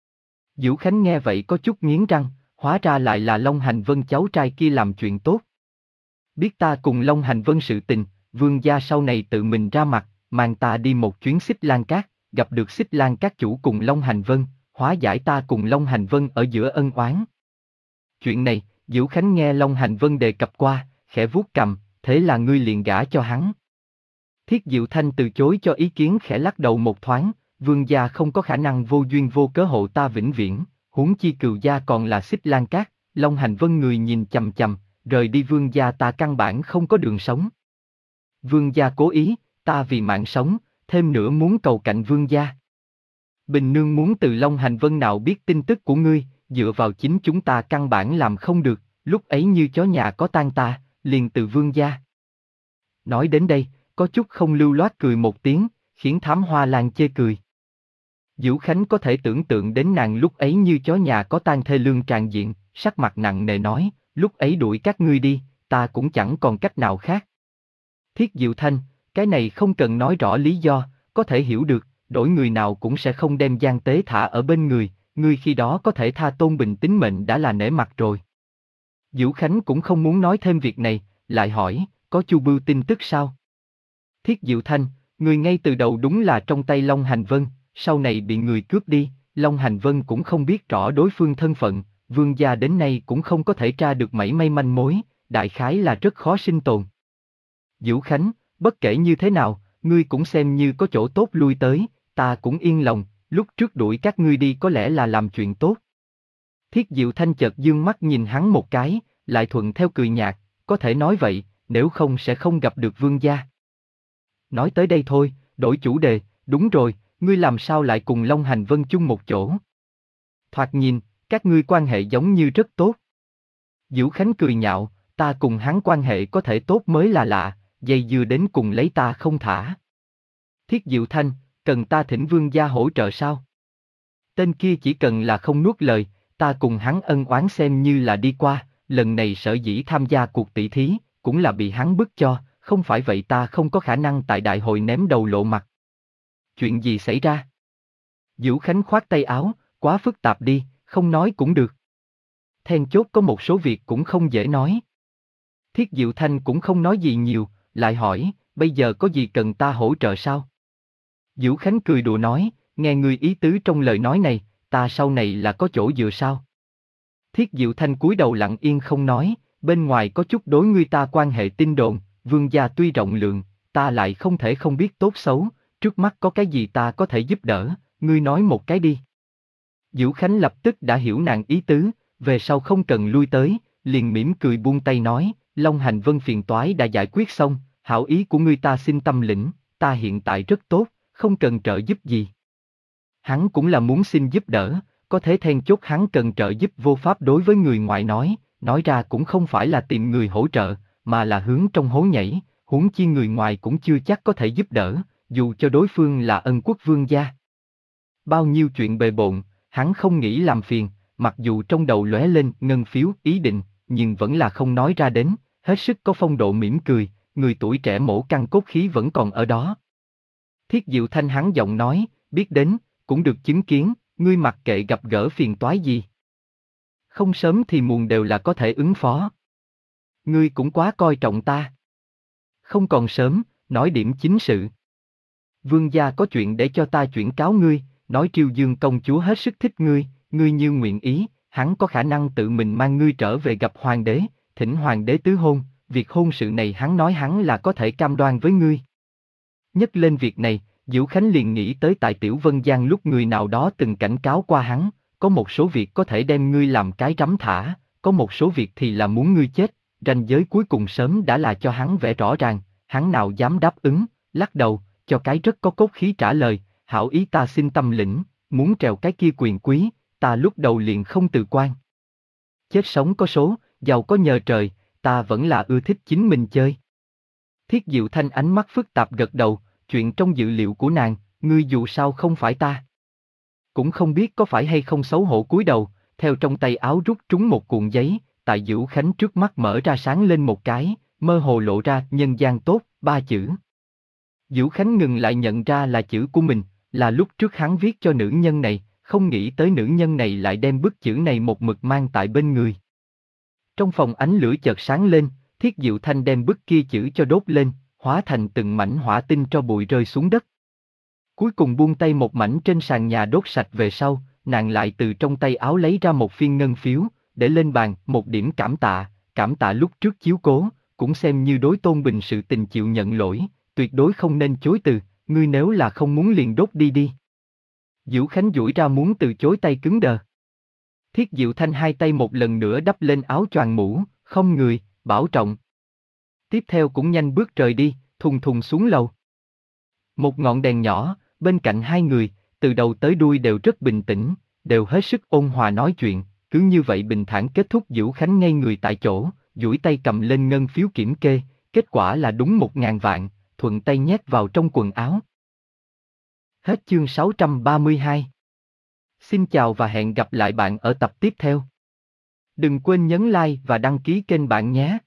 Vũ Khánh nghe vậy có chút nghiến răng, hóa ra lại là Long Hành Vân cháu trai kia làm chuyện tốt. Biết ta cùng Long Hành Vân sự tình, vương gia sau này tự mình ra mặt, mang ta đi một chuyến Xích Lan Cát, gặp được Xích Lan Cát chủ cùng Long Hành Vân, hóa giải ta cùng Long Hành Vân ở giữa ân oán. Chuyện này, Vũ Khánh nghe Long Hành Vân đề cập qua, khẽ vuốt cằm, thế là ngươi liền gả cho hắn. Thiết Diệu Thanh từ chối cho ý kiến khẽ lắc đầu một thoáng, vương gia không có khả năng vô duyên vô cớ hộ ta vĩnh viễn, huống chi Cừu gia còn là Xích Lan Cát, Long Hành Vân người nhìn chằm chằm, rời đi vương gia ta căn bản không có đường sống. Vương gia cố ý, ta vì mạng sống, thêm nữa muốn cầu cạnh vương gia. Bình Nương muốn từ Long Hành Vân nào biết tin tức của ngươi, dựa vào chính chúng ta căn bản làm không được, lúc ấy như chó nhà có tang ta, liền từ vương gia. Nói đến đây, có chút không lưu loát cười một tiếng, khiến Thám Hoa Lan chê cười. Vũ Khánh có thể tưởng tượng đến nàng lúc ấy như chó nhà có tang thê lương tràn diện, sắc mặt nặng nề nói, lúc ấy đuổi các ngươi đi, ta cũng chẳng còn cách nào khác. Thiết Diệu Thanh, cái này không cần nói rõ lý do, có thể hiểu được, đổi người nào cũng sẽ không đem gian tế thả ở bên người, ngươi khi đó có thể tha Tôn Bình tính mệnh đã là nể mặt rồi. Vũ Khánh cũng không muốn nói thêm việc này, lại hỏi, có Chu Bưu tin tức sao? Thiết Diệu Thanh, người ngay từ đầu đúng là trong tay Long Hành Vân, sau này bị người cướp đi, Long Hành Vân cũng không biết rõ đối phương thân phận, vương gia đến nay cũng không có thể tra được mảy may manh mối, đại khái là rất khó sinh tồn. Vũ Khánh, bất kể như thế nào, ngươi cũng xem như có chỗ tốt lui tới, ta cũng yên lòng, lúc trước đuổi các ngươi đi có lẽ là làm chuyện tốt. Thiết Diệu Thanh chợt dương mắt nhìn hắn một cái, lại thuận theo cười nhạt, có thể nói vậy, nếu không sẽ không gặp được vương gia. Nói tới đây thôi, đổi chủ đề, đúng rồi, ngươi làm sao lại cùng Long Hành Vân chung một chỗ? Thoạt nhìn, các ngươi quan hệ giống như rất tốt. Vũ Khánh cười nhạo, ta cùng hắn quan hệ có thể tốt mới là lạ, dây dưa đến cùng lấy ta không thả. Thiết Diệu Thanh, cần ta thỉnh vương gia hỗ trợ sao? Tên kia chỉ cần là không nuốt lời, ta cùng hắn ân oán xem như là đi qua, lần này sở dĩ tham gia cuộc tỷ thí, cũng là bị hắn bức cho, không phải vậy ta không có khả năng tại đại hội ném đầu lộ mặt. Chuyện gì xảy ra? Diễu Khánh khoát tay áo, quá phức tạp đi, không nói cũng được. Then chốt có một số việc cũng không dễ nói. Thiết Diệu Thanh cũng không nói gì nhiều, lại hỏi, bây giờ có gì cần ta hỗ trợ sao? Diễu Khánh cười đùa nói, nghe ngươi ý tứ trong lời nói này, ta sau này là có chỗ dựa sao? Thiết Diệu Thanh cúi đầu lặng yên không nói, bên ngoài có chút đối ngươi ta quan hệ tin đồn, Vương gia tuy rộng lượng, ta lại không thể không biết tốt xấu, trước mắt có cái gì ta có thể giúp đỡ, ngươi nói một cái đi. Diễu Khánh lập tức đã hiểu nàng ý tứ, về sau không cần lui tới, liền mỉm cười buông tay nói, Long Hành Vân phiền toái đã giải quyết xong, hảo ý của ngươi ta xin tâm lĩnh, ta hiện tại rất tốt, không cần trợ giúp gì. Hắn cũng là muốn xin giúp đỡ, có thế then chốt hắn cần trợ giúp vô pháp đối với người ngoài nói, nói ra cũng không phải là tìm người hỗ trợ, mà là hướng trong hố nhảy, huống chi người ngoài cũng chưa chắc có thể giúp đỡ, dù cho đối phương là ân quốc vương gia. Bao nhiêu chuyện bề bộn, hắn không nghĩ làm phiền, mặc dù trong đầu lóe lên ngân phiếu ý định, nhưng vẫn là không nói ra đến, hết sức có phong độ mỉm cười, người tuổi trẻ mổ căng cốt khí vẫn còn ở đó. Thiết Diệu Thanh hắn giọng nói, biết đến, cũng được chứng kiến, ngươi mặc kệ gặp gỡ phiền toái gì. Không sớm thì muộn đều là có thể ứng phó. Ngươi cũng quá coi trọng ta. Không còn sớm, nói điểm chính sự. Vương gia có chuyện để cho ta chuyển cáo ngươi, nói Triều Dương công chúa hết sức thích ngươi, ngươi như nguyện ý, hắn có khả năng tự mình mang ngươi trở về gặp hoàng đế, thỉnh hoàng đế tứ hôn, việc hôn sự này hắn nói hắn là có thể cam đoan với ngươi. Nhắc lên việc này, Diễu Khánh liền nghĩ tới tại Tiểu Vân Giang lúc người nào đó từng cảnh cáo qua hắn, có một số việc có thể đem ngươi làm cái rắm thả, có một số việc thì là muốn ngươi chết, ranh giới cuối cùng sớm đã là cho hắn vẽ rõ ràng, hắn nào dám đáp ứng, lắc đầu, cho cái rất có cốt khí trả lời, hảo ý ta xin tâm lĩnh, muốn trèo cái kia quyền quý, ta lúc đầu liền không từ quan. Chết sống có số, giàu có nhờ trời, ta vẫn là ưa thích chính mình chơi. Thiết Diệu Thanh ánh mắt phức tạp gật đầu, chuyện trong dự liệu của nàng, ngươi dù sao không phải ta. Cũng không biết có phải hay không xấu hổ cúi đầu, theo trong tay áo rút trúng một cuộn giấy, tại Diễu Khánh trước mắt mở ra sáng lên một cái, mơ hồ lộ ra nhân gian tốt, ba chữ. Diễu Khánh ngừng lại nhận ra là chữ của mình, là lúc trước hắn viết cho nữ nhân này, không nghĩ tới nữ nhân này lại đem bức chữ này một mực mang tại bên người. Trong phòng ánh lửa chợt sáng lên, Thiết Diệu Thanh đem bức kia chữ cho đốt lên, hóa thành từng mảnh hỏa tinh tro bụi rơi xuống đất. Cuối cùng buông tay một mảnh trên sàn nhà đốt sạch về sau, nàng lại từ trong tay áo lấy ra một phiên ngân phiếu, để lên bàn, một điểm cảm tạ, cảm tạ lúc trước chiếu cố, cũng xem như đối Tôn Bình sự tình chịu nhận lỗi, tuyệt đối không nên chối từ, ngươi nếu là không muốn liền đốt đi đi. Diễu Khánh duỗi ra muốn từ chối tay cứng đờ. Thiết Diệu Thanh hai tay một lần nữa đắp lên áo choàng mũ, không người, bảo trọng. Tiếp theo cũng nhanh bước rời đi, thùng thùng xuống lầu. Một ngọn đèn nhỏ, bên cạnh hai người, từ đầu tới đuôi đều rất bình tĩnh, đều hết sức ôn hòa nói chuyện, cứ như vậy bình thản kết thúc. Diễu Khánh ngay người tại chỗ, duỗi tay cầm lên ngân phiếu kiểm kê, kết quả là đúng một ngàn vạn, thuận tay nhét vào trong quần áo. Hết chương sáu trăm ba mươi hai. Xin chào và hẹn gặp lại bạn ở tập tiếp theo. Đừng quên nhấn like và đăng ký kênh bạn nhé.